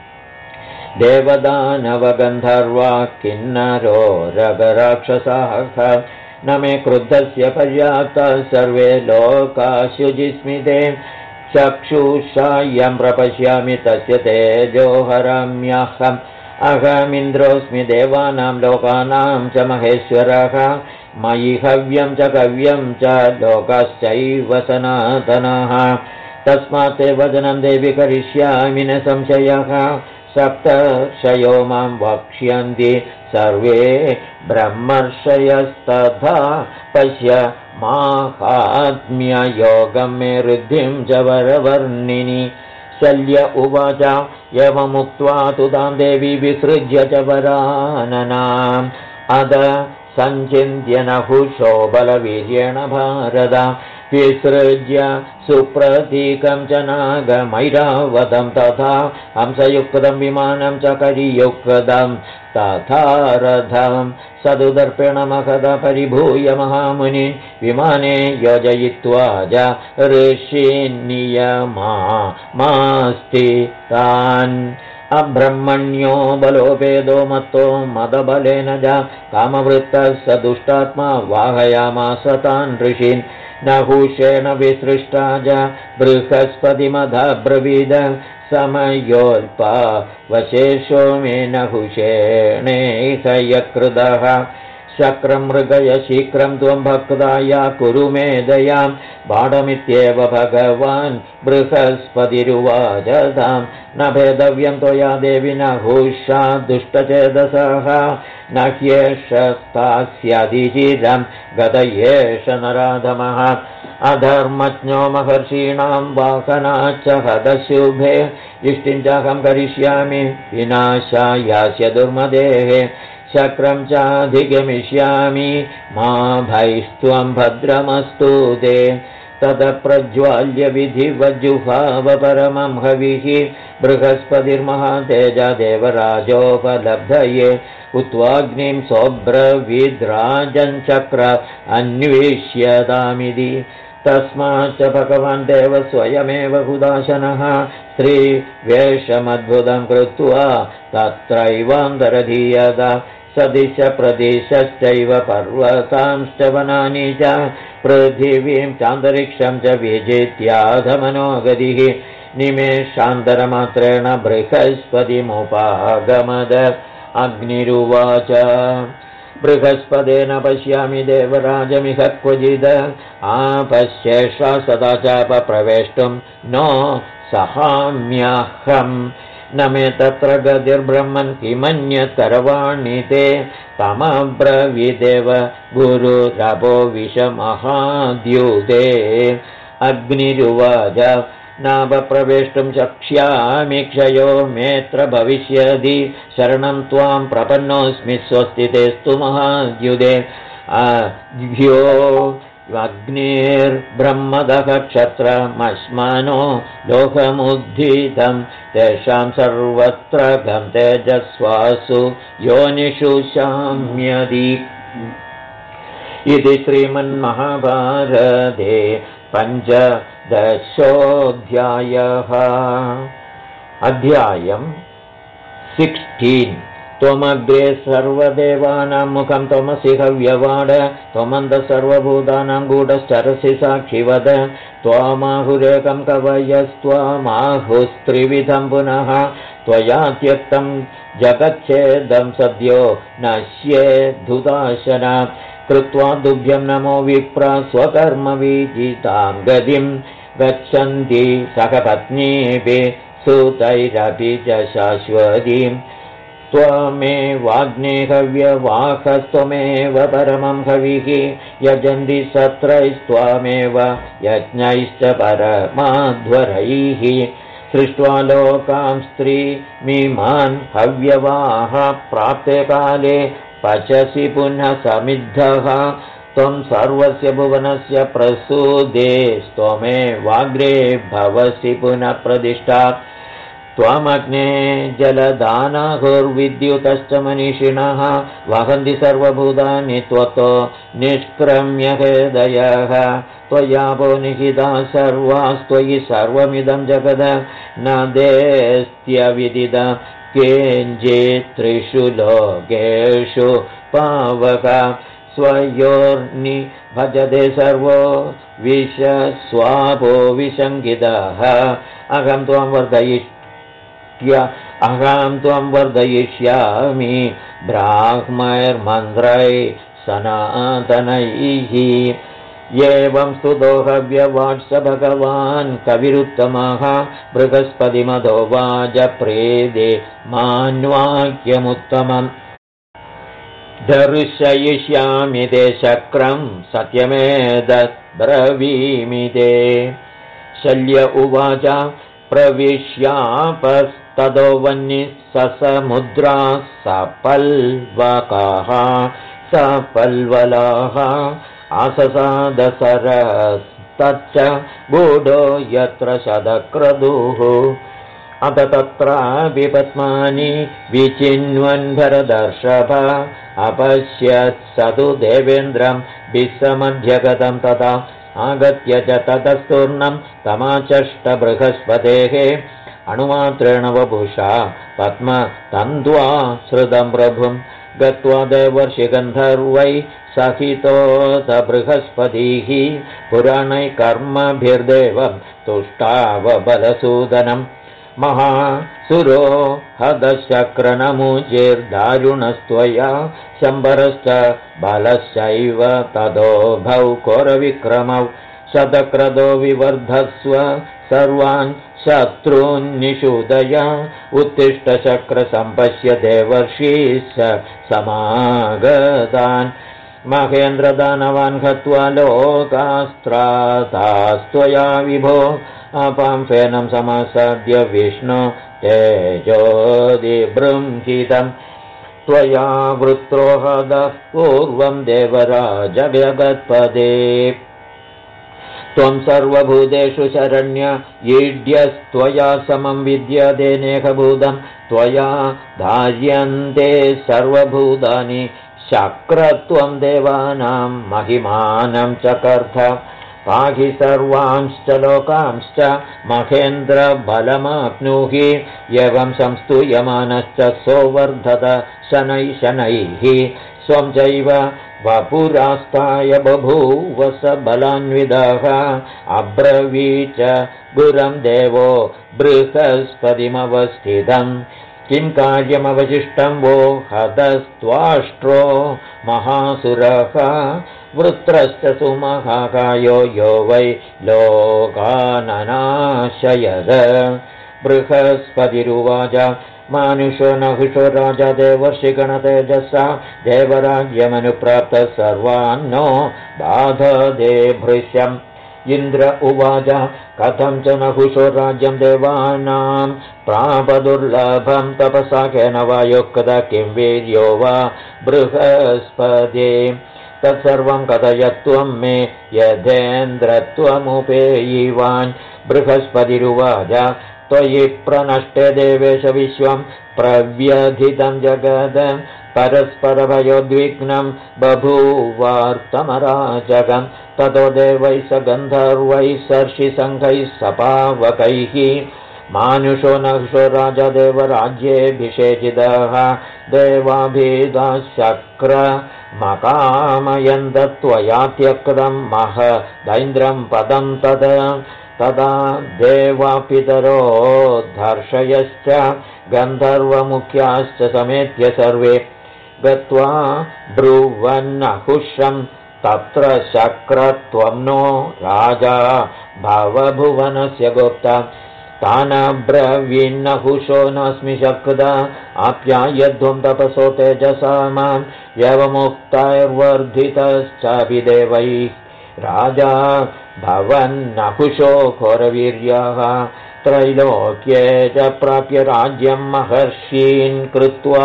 देवदानवगन्धर्वा किन्नरो रगराक्षसाः न मे क्रुद्धस्य पर्याप्ताः सर्वे लोकाः शुचिस्मिते चक्षुषायं प्रपश्यामि तस्य तेजोहराम्यहम् अहमिन्द्रोऽस्मि देवानां लोकानां च महेश्वरः मयि हव्यं च कव्यं च लोकश्चैव सनातनः तस्मात् ते वचनं देवि करिष्यामि न संशयः सप्तर्षयो मां वक्ष्यन्ति सर्वे ब्रह्मर्षयस्तथा पश्य माहात्म्ययोगं मे ऋद्धिं च वरवर्णिनि शल्य उवाच एवमुक्त्वा तु तां देवी विसृज्य च वराननाम् अद सञ्चिन्त्य नहुषो बलवीर्येण भारत विसृज्य सुप्रतीकं च नागमैरावतं तथा हंसयुक्तं विमानं च करियुक्तं तथा रथं सदुदर्पेणमहद परिभूय महामुनिन् विमाने योजयित्वा च ऋषिनियमास्ति तान् अब्रह्मण्यो बलोपेदो मत्तो मदबलेन च कामवृत्तः स दुष्टात्मा वाहयामास तान् ऋषीन् नहुषेण विसृष्टा च बृहस्पतिमदब्रवीद समयोल्पा वशेषो मे नहुषेणेह यकृतः शक्रं मृगय शीघ्रं त्वं भक्ताया कुरु मे दयां बाणमित्येव भगवान् बृहस्पतिरुवाच तां न भेदव्यं त्वया देवि नहुषा दुष्टचेतसः न ह्येष स्थास्यधिचिरं गत एष नराधमः अधर्मज्ञो महर्षीणां वाहनाच्च हतशुभे इष्टिं चाहं करिष्यामि विनाशायास्य दुर्मदेः शक्रं चाधिगमिष्यामि मा भैस्त्वं भद्रमस्तु ते ततः प्रज्वाल्य विधिवज्जुहाव परमं हविः बृहस्पतिर्महातेजा देवराजोपलब्धये उक्त्वाग्निं सोऽब्रवीद्राजञ्चक्र अन्विष्यतामिति तस्माच्च भगवान् देव स्वयमेव हुदाशनः स्त्रीवेषमद्भुतं कृत्वा तत्रैवान्तरधीयत सदिश प्रदेशश्चैव पर्वतांश्च वनानि च पृथिवीं चान्तरिक्षं च विजित्याधमनोगतिः निमेषान्तरमात्रेण बृहस्पतिमुपागमद अग्निरुवाच बृहस्पतेन पश्यामि देवराजमिह क्वचिद आपश्येषा सदा चापप्रवेष्टुं नो सहाम्यहम् न मे तत्र गतिर्ब्रह्मन् किमन्यतरवाणि ते तमब्रवीदेव गुरुरपो विषमहाद्युते अग्निरुवाच नापप्रवेष्टुं शक्ष्यामि क्षयो मेऽत्र भविष्यति शरणं त्वां प्रपन्नोऽस्मि स्वस्ति तेस्तु महाद्युते अघ्यो अग्निर्ब्रह्मदः क्षत्रमश्मानो लोकमुद्धितं तेषां सर्वत्र गं तेजस्वासु योनिषु शाम्यति इति श्रीमन्महाभारते पञ्चदशोऽध्यायः अध्यायं 16 त्वमग्रे सर्वदेवानां मुखं त्वमसि हव्यवाड त्वमन्तः सर्वभूतानां गूढश्चरसि साक्षिवद त्वामाहुरेकं कवयस्त्वामाहुस्त्रिविधं पुनः त्वया त्यक्तं जगच्छेदं सद्यो नश्येद्धुदाशन कृत्वा तुभ्यं नमो विप्रा स्वकर्मविजितां गतिं गच्छन्ति सहपत्नीभिः सुतैरपि च शाश्वतीम् त्वमेवाग्नेहव्यवाहस्त्वमेव परमं हविः यजन्ति सत्रैस्त्वमेव यज्ञैश्च परमाध्वरैः सृष्ट्वा लोकां स्त्रीमिमान् हव्यवाह प्राप्ते काले पचसि पुनः समिद्धः त्वं सर्वस्य भुवनस्य प्रसूदे त्वमेवाग्रे भवसि पुनः प्रतिष्ठा त्वमग्ने जलदानाहुर्विद्युतश्च मनीषिणः वहन्ति सर्वभूतानि त्वतो निष्क्रम्य हृदयः त्वयापो निहिता सर्वास्त्वयि सर्वमिदं जगद न देस्त्यविदिद केञ्चित् त्रिषु लोकेषु पावक स्वयोर्नि भजते सर्वो विश्वापो विशङ्कितः अहं त्वं वर्धयिष्यामि ब्राह्मैर्मन्त्रै सनातनैः एवं स्तुतो हव्यवाट्स भगवान् कविरुत्तमः बृहस्पतिमतो वाजप्रेदे मान्वाक्यमुत्तमम् दर्शयिष्यामि ते शक्रं सत्यमेतत् ब्रवीमि ते शल्य उवाच प्रविश्यापस्ततो वह्निः ससमुद्रा सपल्वकाः सपल्वलाः आससादसरस्तच्च गूढो यत्र शतक्रतुः अथ तत्रापि पद्मानि विचिन्वन् भरदर्षभ अपश्यत् स तु देवेन्द्रं विस्समध्यगतं तथा आगत्य च ततस्तूर्णं तमाचष्ट बृहस्पतेः अणुमात्रेण वपुषा पद्मतन्त्वा श्रुतं प्रभुं गत्वा देवर्षिगन्धर्वै सहितोऽथ बृहस्पतिः पुराणै कर्मभिर्देवं तुष्टावबलसूदनम् महासुरो हदशक्रनमुचिर्दारुणस्त्वया शम्बरश्च बलश्चैव तदोभौ घोरविक्रमौ शतक्रतो विवर्धस्व सर्वान् शत्रून्निषूदय उत्तिष्ठशक्रसम्पश्य देवर्षीश्च समागतान् महेन्द्रदानवान् हत्वा लोकास्त्रातास्त्वया विभो अपां फेनं समासाद्य विष्णु तेजोदिबृंहितं त्वया वृत्रोहदः पूर्वं देवराज जगत्पदे त्वं सर्वभूतेषु शरण्य ईड्यस्त्वया समं विद्यते नेहभूतं त्वया धार्यन्ते सर्वभूतानि शक्रत्वं देवानां महिमानं चकर्थ पाहि सर्वांश्च लोकांश्च महेन्द्रबलमाप्नुहि एवं संस्तूयमानश्च सोवर्धत शनैः शनैः स्वं चैव वपुरास्ताय बभूव स बलान्विदः अब्रवीच गुरं देवो बृहस्पतिमवस्थितम् किं कार्यमवशिष्टं वो हतस्त्वाष्ट्रो महासुरः वृत्रश्च सुमहाकायो यो वै लोकाननाशयद बृहस्पतिरुवाच मानुषो नहुषो राजा देवर्षिगणतेजसा देवराज्यमनुप्राप्तः सर्वान्नो बाधदे भृशम् इन्द्र उवाच कथं च नहुषो राज्यं देवानां प्रापदुर्लभं तपसा केन वा योक्तः किं वीर्यो वा बृहस्पते तत्सर्वं कथयत्वं मे यथेन्द्रत्वमुपेयिवान् बृहस्पतिरुवाच त्वयि प्रनष्टे देवेश विश्वं प्रव्यथितं जगद परस्परभयोद्विग्नं बभूवार्तमराजकं ततो देवैः स गन्धर्वैः सर्षिसङ्घैः सपावकैः मानुषो नहुषो राजा देवराज्येऽभिषेचितः देवाभेदाः शक्रमकामयन्त त्वया त्यक्तं महदैन्द्रं पदं तदा देवापितरो धर्षयश्च गन्धर्वमुख्याश्च समेत्य सर्वे गत्वा ब्रुवन्नहुषं तत्र शक्रत्वं नो राजा भवभुवनस्य गोप्ता तानब्रवीन्नहुषो नास्मि शक्ता आप्यायध्वं तपसो तेजसा मां यवमुक्तैर्वर्धितश्चापि देवैः राजा भवन्नहुषो घोरवीर्यः त्रैलोक्ये च प्राप्य राज्यं महर्षीन् कृत्वा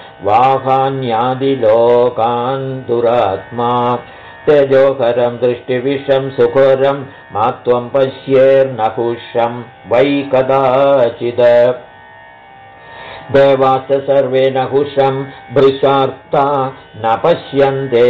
वाहान्यादिलोकान् दुरात्मा तेजोकरं दृष्टिविषं सुघोरं मा त्वं पश्येर्नहुषं वै कदाचित् देवाश्च सर्वे नहुषं भृशार्ता न पश्यन्ते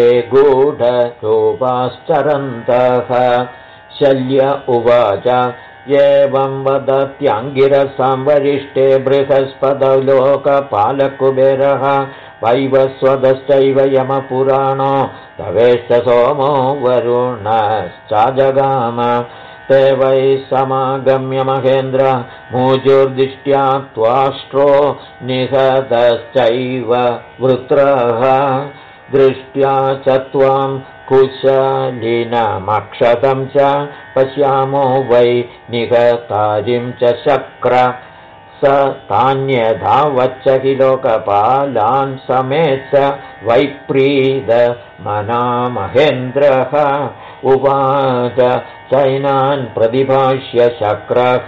गूढरूपाश्चरन्तः शल्य उवाच एवं वदत्याङ्गिरसां वरिष्ठे बृहस्पतौ लोकपालकुबेरः वैवस्वतश्चैव यमपुराणो तवेश्च सोमो वरुणश्चाजगाम ते वै समागम्य महेन्द्र मुजुर्दिष्ट्या त्वाष्ट्रो निहतश्चैव वृत्रः दृष्ट्या च त्वां कुशलिनमक्षतं च पश्यामो वै निहतारिं च शक्र स तान्यधावच्च हि लोकपालान् समेत्स वैप्रीद मना महेन्द्रः उवाच चैनान् प्रतिभाष्य शक्रः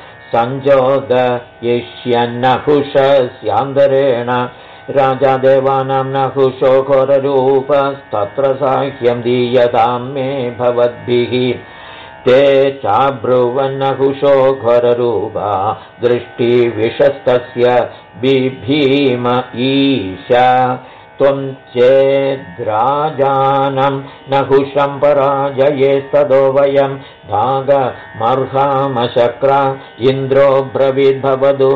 सञ्जोदयिष्यन्नहुषस्यान्तरेण राजा देवानां नहुषो घोररूपस्तत्र साह्यं दीयतां मे भवद्भिः ते चाब्रुवन्नहुषो घोररूपा दृष्टिविशस्तस्य बिभीम ईशा त्वं चेद्राजानं नहुषं पराजयेस्ततो वयं भागमर्हामशक्र इन्द्रो ब्रवीद्भवतु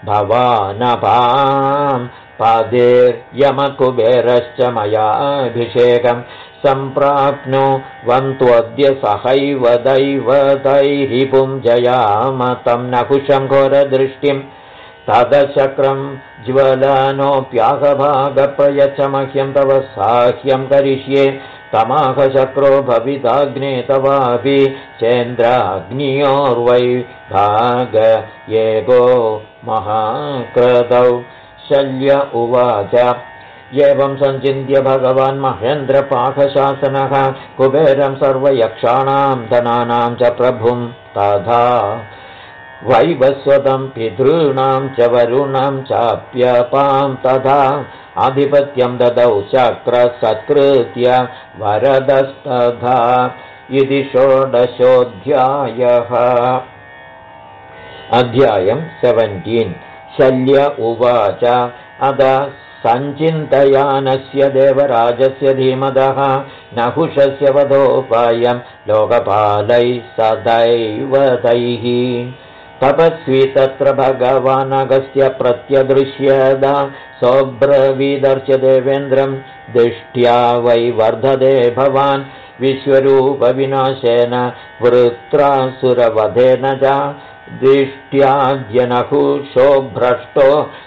भवानपां पादेर्यमकुबेरश्च मयाभिषेकं सम्प्राप्नुवन्त्वद्य सहैव दैवतैरिपुं जयाम तं नहुषं घोरदृष्टिं तदशक्रं ज्वलनोऽप्याहभागप्रयच्छ मह्यं तव साह्यं करिष्ये तमाहशक्रो भविताग्ने तवापि चेन्द्राग्नियोर्वै भागयेगो महाक्रतौ शल्य उवाच एवं सञ्चिन्त्य भगवान् महेन्द्रपाठशासनः कुबेरं सर्वयक्षाणां धनानां च प्रभुं तथा वैवस्वतं पितॄणां च वरुणां चाप्यपां तथा आधिपत्यं ददौ चक्रसत्कृत्य वरदस्तथा इति 16 अध्यायं 17 शल्य उवाच अद सञ्चिन्तयानस्य देवराजस्य धीमतः नहुषस्य वधोपायं लोकपालैः सदैवतैः तपस्वी तत्र भगवानगस्य प्रत्यदृश्यदा सोऽब्रवीदर्च देवेन्द्रं दिष्ट्या वै वर्धते भवान् विश्वरूपविनाशेन वृत्रासुरवधेन च दिष्ट्याद्यनहुषो भ्रष्टो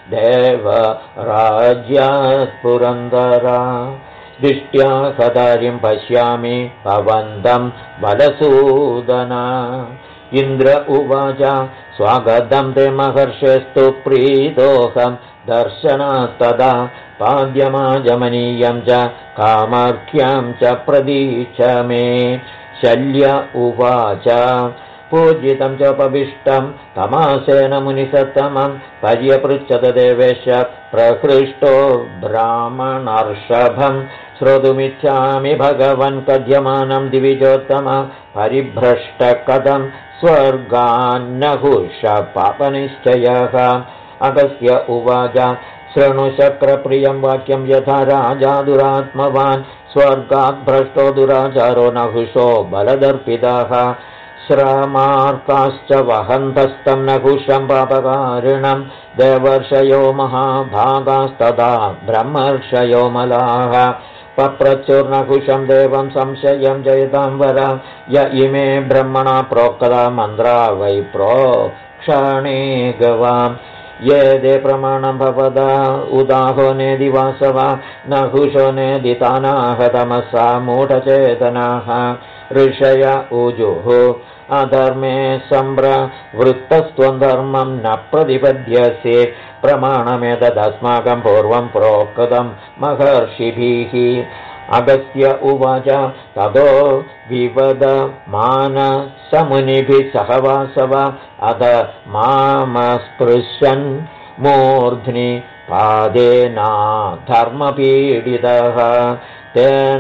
देवराज्यात्पुरन्दरा दिष्ट्या हतारिं पश्यामि भवन्तं बलसूदना इन्द्र उवाच स्वागतं ते महर्षेस्तु प्रीतोऽहं दर्शनात्तदा पाद्यमाजमनीयं च कामाख्यां च प्रदीच मे शल्य उवाच पूजितं चोपविष्टं तमासेन मुनिसत्तमं पर्यपृच्छत देवेश प्रहृष्टो ब्राह्मणर्षभं श्रोतुमिच्छामि भगवन् कथ्यमानं दिविजोत्तम परिभ्रष्टकथं स्वर्गान्नहुष पापनिश्चयः अगस्त्य उवाच शृणुशक्रप्रियं वाक्यं यथा राजा दुरात्मवान् स्वर्गात् भ्रष्टो दुराचारो नहुषो बलदर्पितः श्रमार्काश्च वहन्तस्तं नहुषं पापकारिणं देवर्षयो महाभागास्तदा ब्रह्मर्षयो मलाः पप्रचुर्नहुषं देवं संशयं जयतां वर य इमे ब्रह्मणा प्रोक्ता मन्द्रा वै प्रोक्षणे गवां ये दे प्रमाणं भवदा उदाहो नेदि वासवा नहुषो नेदितानाह तमसा मूढचेतनाः ऋषय ऊजुः अधर्मे सम्प्रवृत्तस्त्वं धर्मं न प्रतिपद्यसे प्रमाणमेतदस्माकं पूर्वं प्रोक्तं महर्षिभिः अगस्त्य उवाच ततो विवदमानसमुनिभिः सह वासव अध मामस्पृशन् मूर्ध्नि पादेना धर्मपीडितः तेन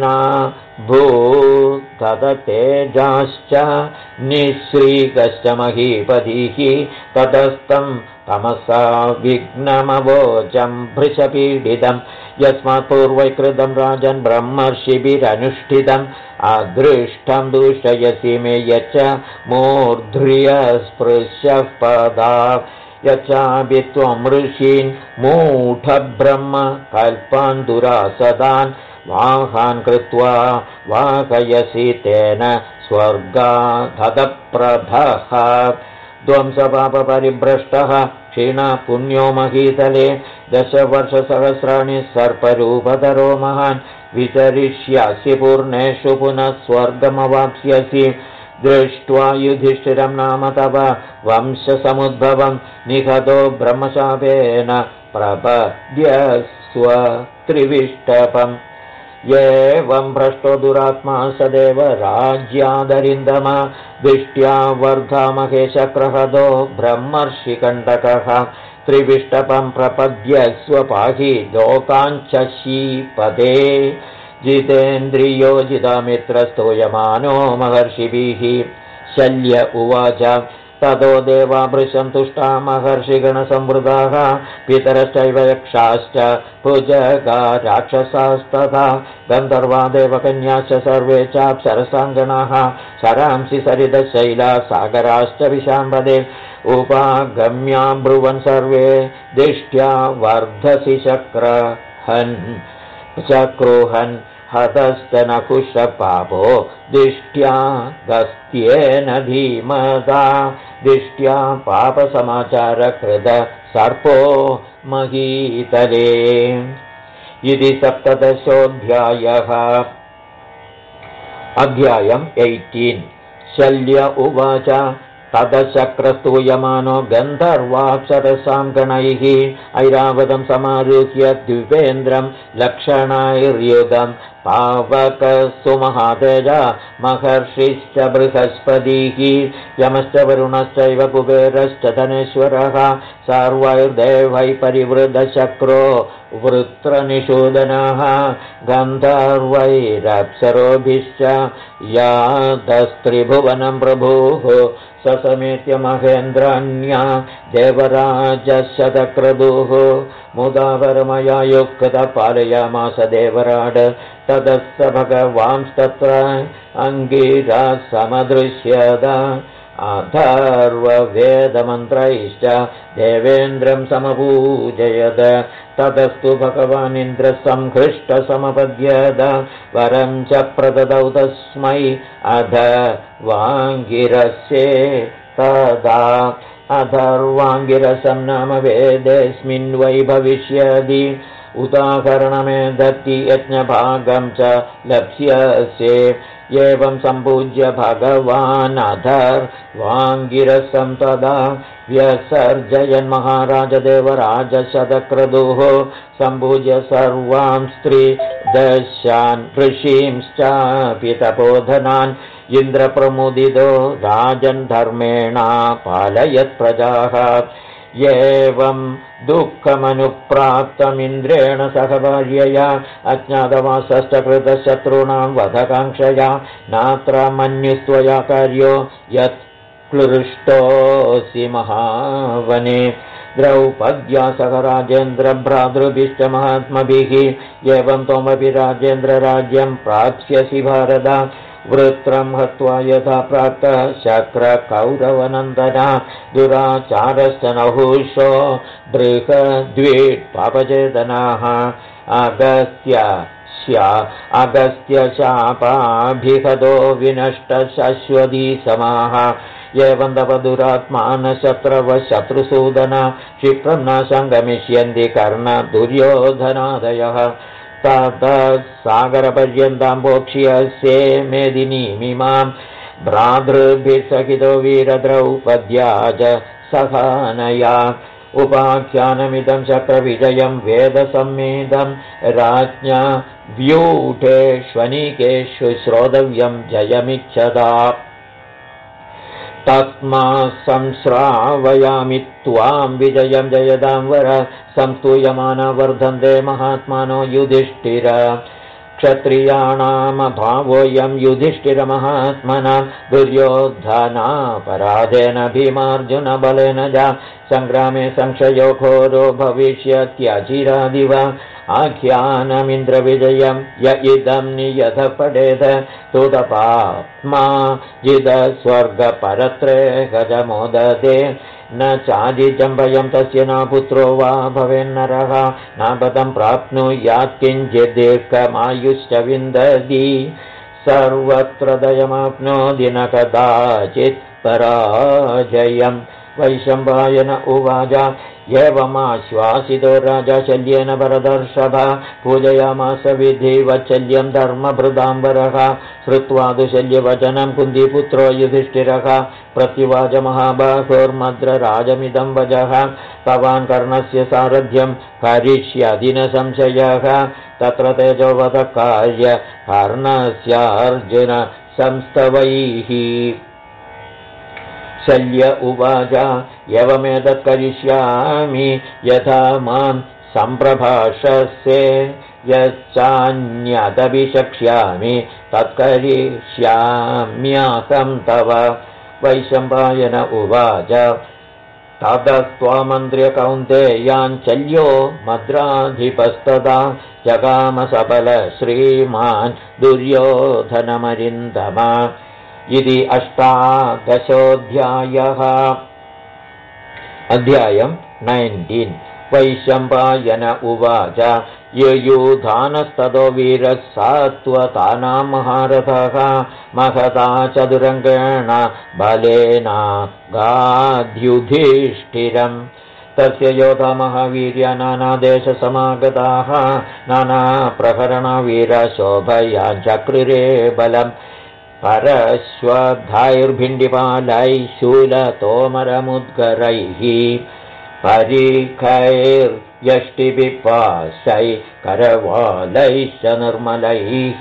भूततेजाश्च निःश्रीकश्च महीपतिः ततस्तं तमसा विघ्नमवोचं भृशपीडितं यस्मात् पूर्वैकृतं राजन् ब्रह्मर्षिभिरनुष्ठितम् अदृष्टं दूषयसि मे यच्च मूर्ध्र्यस्पृश्यः पदा यच्चापि त्वं ऋषीन् मूढब्रह्म कल्पान् दुरासदान् वाहान् कृत्वा वाहयसि तेन स्वर्गाधप्रभः ध्वंसपापपरिभ्रष्टः क्षीणपुण्यो महीतले 10 वर्षसहस्राणि सर्परूपधरो महान् विचरिष्यसि पूर्णेषु पुनः स्वर्गमवाप्स्यसि दृष्ट्वा युधिष्ठिरं नाम तव वंशसमुद्भवं निहतो ब्रह्मशापेन प्रपद्यस्व त्रिविष्टपम् एवं भ्रष्टो दुरात्मा सदेव राज्यादरिन्दम दृष्ट्या वर्धामहेशक्रहदो ब्रह्मर्षिकण्टकः त्रिविष्टपं प्रपद्यस्व पाहि लोकाञ्चशीपदे जितेन्द्रियो जितमित्रस्तूयमानो महर्षिभिः शल्य उवाच ततो देवाभृशं तुष्टा महर्षिगणसंवृताः पितरश्चैव यक्षाश्च भुजगा राक्षसास्तथा गन्धर्वा देवकन्याश्च सर्वे चाप्सरसाङ्गणाः शरांसि सरितशैला सागराश्च विशाम्बदे उपागम्या ब्रुवन् सर्वे दिष्ट्या वर्धसि चक्रुहन् हतस्तनकुशपापो दिष्ट्या गस्त्येन धीमता दिष्ट्या पापसमाचारकृत सर्पो महीतले इति 17 अध्यायम् 18 शल्य उवाच तदशक्रस्तूयमानो गन्धर्वाप्सरसां गणैः ऐरावतं समारुह्य द्विपेन्द्रं लक्षणैर्युधं पावकसुमहातेज महर्षिश्च बृहस्पतिः यमश्च वरुणश्चैव कुबेरश्च धनेश्वरः सर्वैर्देवैः परिवृतशक्रो वृत्रनिषूदनः गन्धर्वैरप्सरोभिश्च यादस्त्रिभुवनं प्रभुः ससमेत्य महेन्द्राण्या देवराजशतक्रतुः मुदा परमया युक्तपालयामास देवराड ततस्त भगवांस्तत्र अङ्गिरः समदृश्यत अथर्ववेदमन्त्रैश्च देवेन्द्रं समपूजयत ततस्तु भगवान् इन्द्रः संहृष्टसमपद्यत वरं च प्रददौ तस्मै अथर्वाङ्गिरस्ये तदा अथर्वाङ्गिरसं नाम वेदेऽस्मिन् वै भविष्यति उदाहरणमे दत्ति यज्ञभागं च लप्स्यसे एवं सम्पूज्य भगवान् अथर्वाङ्गिरसं तदा व्यसर्जयन् महाराजदेवराजशतक्रतुः सम्पूज्य सर्वां स्त्रीदशान् ऋषींश्चापि तपोधनान् इन्द्रप्रमुदितो राजन् धर्मेण पालयत् प्रजाः एवं दुःखमनुप्राप्तमिन्द्रेण सह भार्यया अज्ञातवासश्च कृतशत्रूणां वधकाङ्क्षया नात्र मन्युस्त्वया कार्यो यत् क्लृष्टोऽसि महावने द्रौपद्या सह राजेन्द्रभ्रातृभिश्च महात्मभिः एवं त्वमपि राजेन्द्रराज्यं प्राप्स्यसि भारत वृत्रं हत्वा यथा प्राप्तः शक्रकौरवनन्दना दुराचारश्च नहुषो बृहद्वीट्पापचेतनाः अगस्त्यशापाभिहतो विनष्टशश्वतीसमाः एवं तव दुरात्मानशत्रवः शत्रुसूदना क्षिप्रं न सङ्गमिष्यन्ति कर्ण दुर्योधनादयः ततः सागरपर्यन्तां बोक्ष्यसे मेदिनीमिमां भ्रातृभिः सहितो वीरद्रौपद्या च सहानया उपाख्यानमिदं चक्रविजयं वेदसम्मेदं राज्ञा व्यूढेष्वनिकेषु श्रोतव्यं जयमिच्छदा तस्मात् संश्रावयामि त्वां विजयं जयदां वर संस्तूयमाना वर्धन्ते महात्मानो युधिष्ठिर क्षत्रियाणामभावोऽयं युधिष्ठिरमहात्मना दुर्योधनापराधेन भीमार्जुनबलेन च सङ्ग्रामे संशयो घोरो भविष्यत्यचिरादिव आख्यानमिन्द्रविजयं य इदं नियत पठेत तुदपात्मा जिदस्वर्गपरत्रे गजमोदते न चादिजम्भयं तस्य न पुत्रो वा भवेन्नरः न पदं प्राप्नुयात् किञ्चिद्दीर्घमायुश्च विन्दति सर्वत्र दयमाप्नोति न कदाचित् पराजयम् वैशम्पायन उवाच एवमाश्वासितो राजा शल्येन भरतर्षभ पूजयामास विधिवच्छल्यं धर्मभृताम्बरः श्रुत्वा तु शल्यवचनं कुन्तीपुत्रो युधिष्ठिरः प्रत्युवाच महाबाहोर्मद्रराजमिदं वचः भवान् कर्णस्य सारथ्यं करिष्यति न संशयः तत्र तेजोवध कार्य कर्णस्यार्जुन संस्तवैः शल्य उवाच एवमेतत् करिष्यामि यथा मां सम्प्रभाषसे यच्चान्यदपि शक्ष्यामि तत्करिष्याम्यहं तव वैशम्पायन उवाच ततस्त्वामन्त्र्य कौन्तेयाञ्चल्यो मद्राधिपस्तदा जगामसफल श्रीमान् दुर्योधनमरिन्दम इति 18 अध्यायं 19 वैशम्पायन उवाच ययुधानस्ततो वीरः सात्वतानां महारथः महता चतुरङ्गेण बलेन गाद्युधिष्ठिरम् तस्य योधा महावीर्या नानादेशसमागताः नानाप्रहरणवीरशोभया चक्रिरे बलम् परश्वधाैर्भिण्डिपालैः शूलतोमरमुद्गरैः परिखैर्यष्टिभिपाशैः करवालैश्च निर्मलैः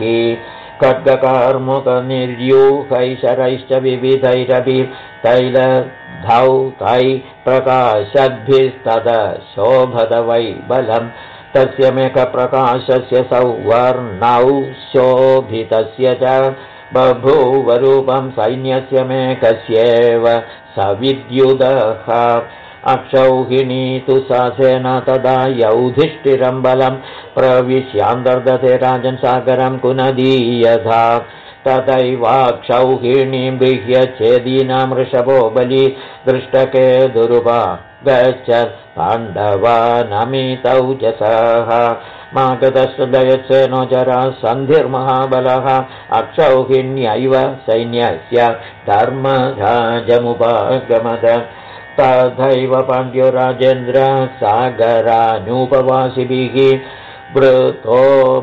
खड्गकार्मुकनिर्यूहैः शरैश्च विविधैरपि तैलधौतैः प्रकाशद्भिस्तदा शोभत वैबलम् तस्य मेघप्रकाशस्य सौवर्णौ शोभितस्य च बभूवरूपं सैन्यस्य मेघस्येव सविद्युदः अक्षौहिणी तु सा सेना तदा युधिष्ठिरं बलं प्रविश्यान्तर्दधे राजन् सागरं कुनदीयथा तथैवाक्षौहिणीं गृह्य चेदीनां वृषभो बलि दृष्टकेतुरुपा गच्छत् पाण्डवानमितौ जसः मागधस्तदयत्सेनो जरा सन्धिर्महाबलः अक्षौहिण्यैव सैन्यस्य धर्मराजमुपागमद तथैव पाण्ड्यो राजेन्द्र सागरानुपवासिभिः वृतो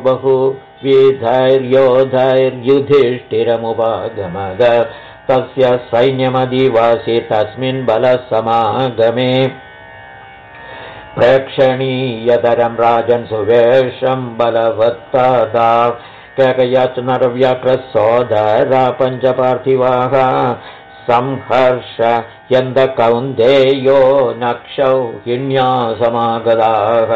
बहुविधैर्योधैर्युधिष्ठिरमुपागमद तस्य सैन्यमधिवासि तस्मिन् बलसमागमे प्रेक्षणीयतरं राजन् सुवेशं बलवत्तदा कैकयश्च नरव्याघ्रसोदरा पञ्चपार्थिवाः संहर्ष यन्दकौन्तेयो नक्षौहिण्या समागताः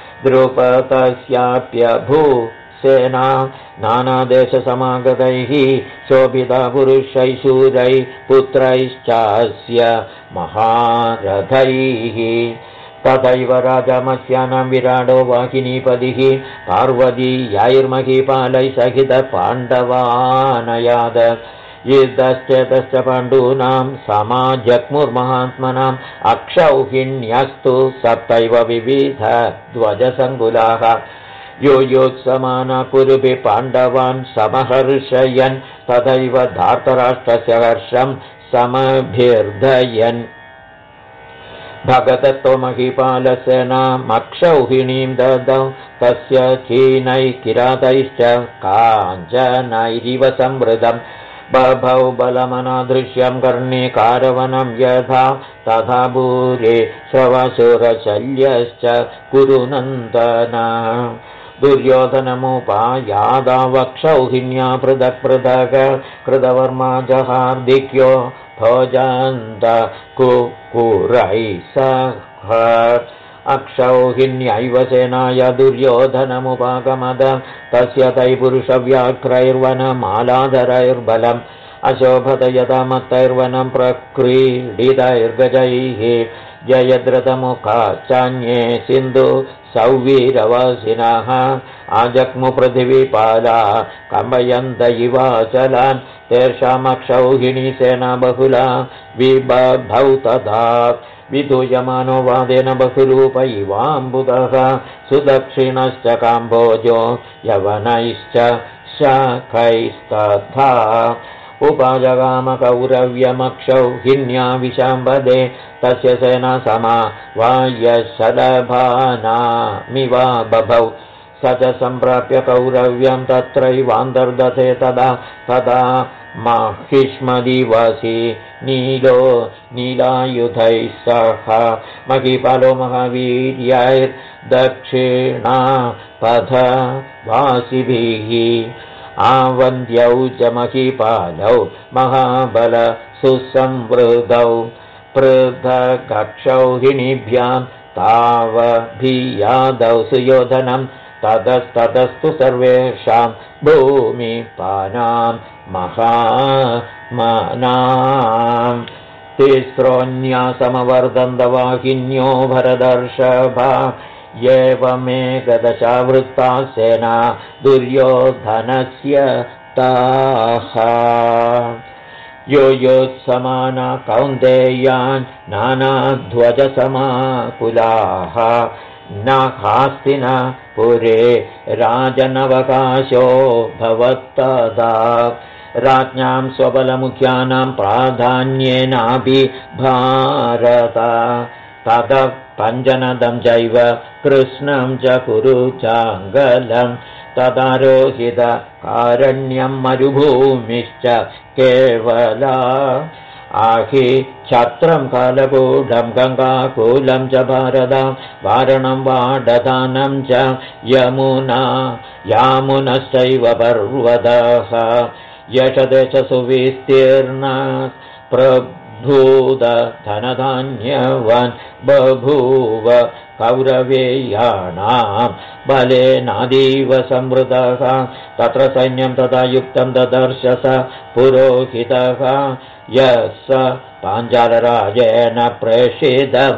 द्रुपदस्याप्यभूसेना नानादेशसमागतैः शोभिता पुरुषैः शूरैः पुत्रैश्चास्य महारथैः तथैव राजामत्स्यानां विराडो वाहिनीपतिः पार्वतीयैर्महीपालैः सहित पाण्डवानयाद युद्धश्चेतश्च पाण्डूनां समाजग्मुर्महात्मनाम् अक्षौहिण्यस्तु सप्तैव विविध ध्वजसङ्कुलाः योत्समाना कुरुभिः पाण्डवान् समहर्षयन् तथैव धार्तराष्ट्रस्य हर्षं समभिर्धयन् भगदत्तो महीपालसेनामक्षौहिणीं ददौ तस्य कीनैः किरातैश्च काञ्चनैरिव संवृतम् बभौ बलमनादृश्यं कर्णिकारवनं यथा तथा भूरे श्रवशूरशल्यश्च कुरुनन्दन दुर्योधनमुपायादावक्षौहिण्या पृथक् पृथक् कृतवर्मा जहार्दिक्यो भोजान्त कुकुरैः सह अक्षौहिण्यैव सेनाय दुर्योधनमुपागमद तस्य तैपुरुषव्याघ्रैर्वनमालाधरैर्बलम् अशोभत यथा मत्तैर्वनं प्रक्रीडितैर्गजैः जयद्रथमुखा चान्ये सिन्धु सौवीरवासिनः आजग्मु पृथिवीपाला कम्पयन्त इवाचलान् तेषामक्षौहिणी सेना बहुला विबभौ तथा विधूयमानो वादेन बहुरूप इवाम्बुदः सुदक्षिणश्च काम्भोजो यवनैश्च शाखैस्तथा उपाजगामकौरव्यमक्षौहिन्या विशाम्बदे तस्य सेना समा वायशलभानामिवा बभौ स च सम्प्राप्य कौरव्यं तत्रैवान्तर्दधे तदा माहिष्मदिवासी नीलो नीलायुधैः सह महीपालो महावीर्यैर्दक्षिणापथवासिभिः आवन्द्यौ च महीपालौ महाबल सुसंवृतौ पृथगक्षौहिणीभ्यां तावभियादौ सुयोधनं ततस्ततस्तु सर्वेषां भूमिपानां महामनां तिस्रोऽन्यासमवर्धन्तवाहिन्यो भरदर्षभा एवमेकदशावृत्ता सेना दुर्योधनस्य ताः यो योत्समाना कौन्तेयान् नानाध्वजसमाकुलाः न हास्तिन पुरे राजनवकाशो भवत्तदा राज्ञां स्वबलमुख्यानां प्राधान्येनाभिभारत ततः पञ्जनदं चैव कृष्णं च कुरुचाङ्गलं तदारोहितकारण्यं मरुभूमिश्च केवला आहि छत्रं कालकूढं गङ्गाकूलं च भारतं वारणं वाडदानं च यामुनश्चैव पर्वतः यशते च सुविस्तीर्ण प्रभूतधनधान्यवन् बभूव कौरवेयाणां बलेनादीव संवृतः तत्र सैन्यं तथा युक्तं ददर्श स पुरोहितः यः स पाञ्चालराजेन प्रेषितं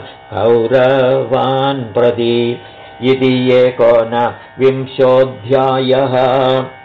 कौरवान् प्रति इति 19विंशोऽध्यायः।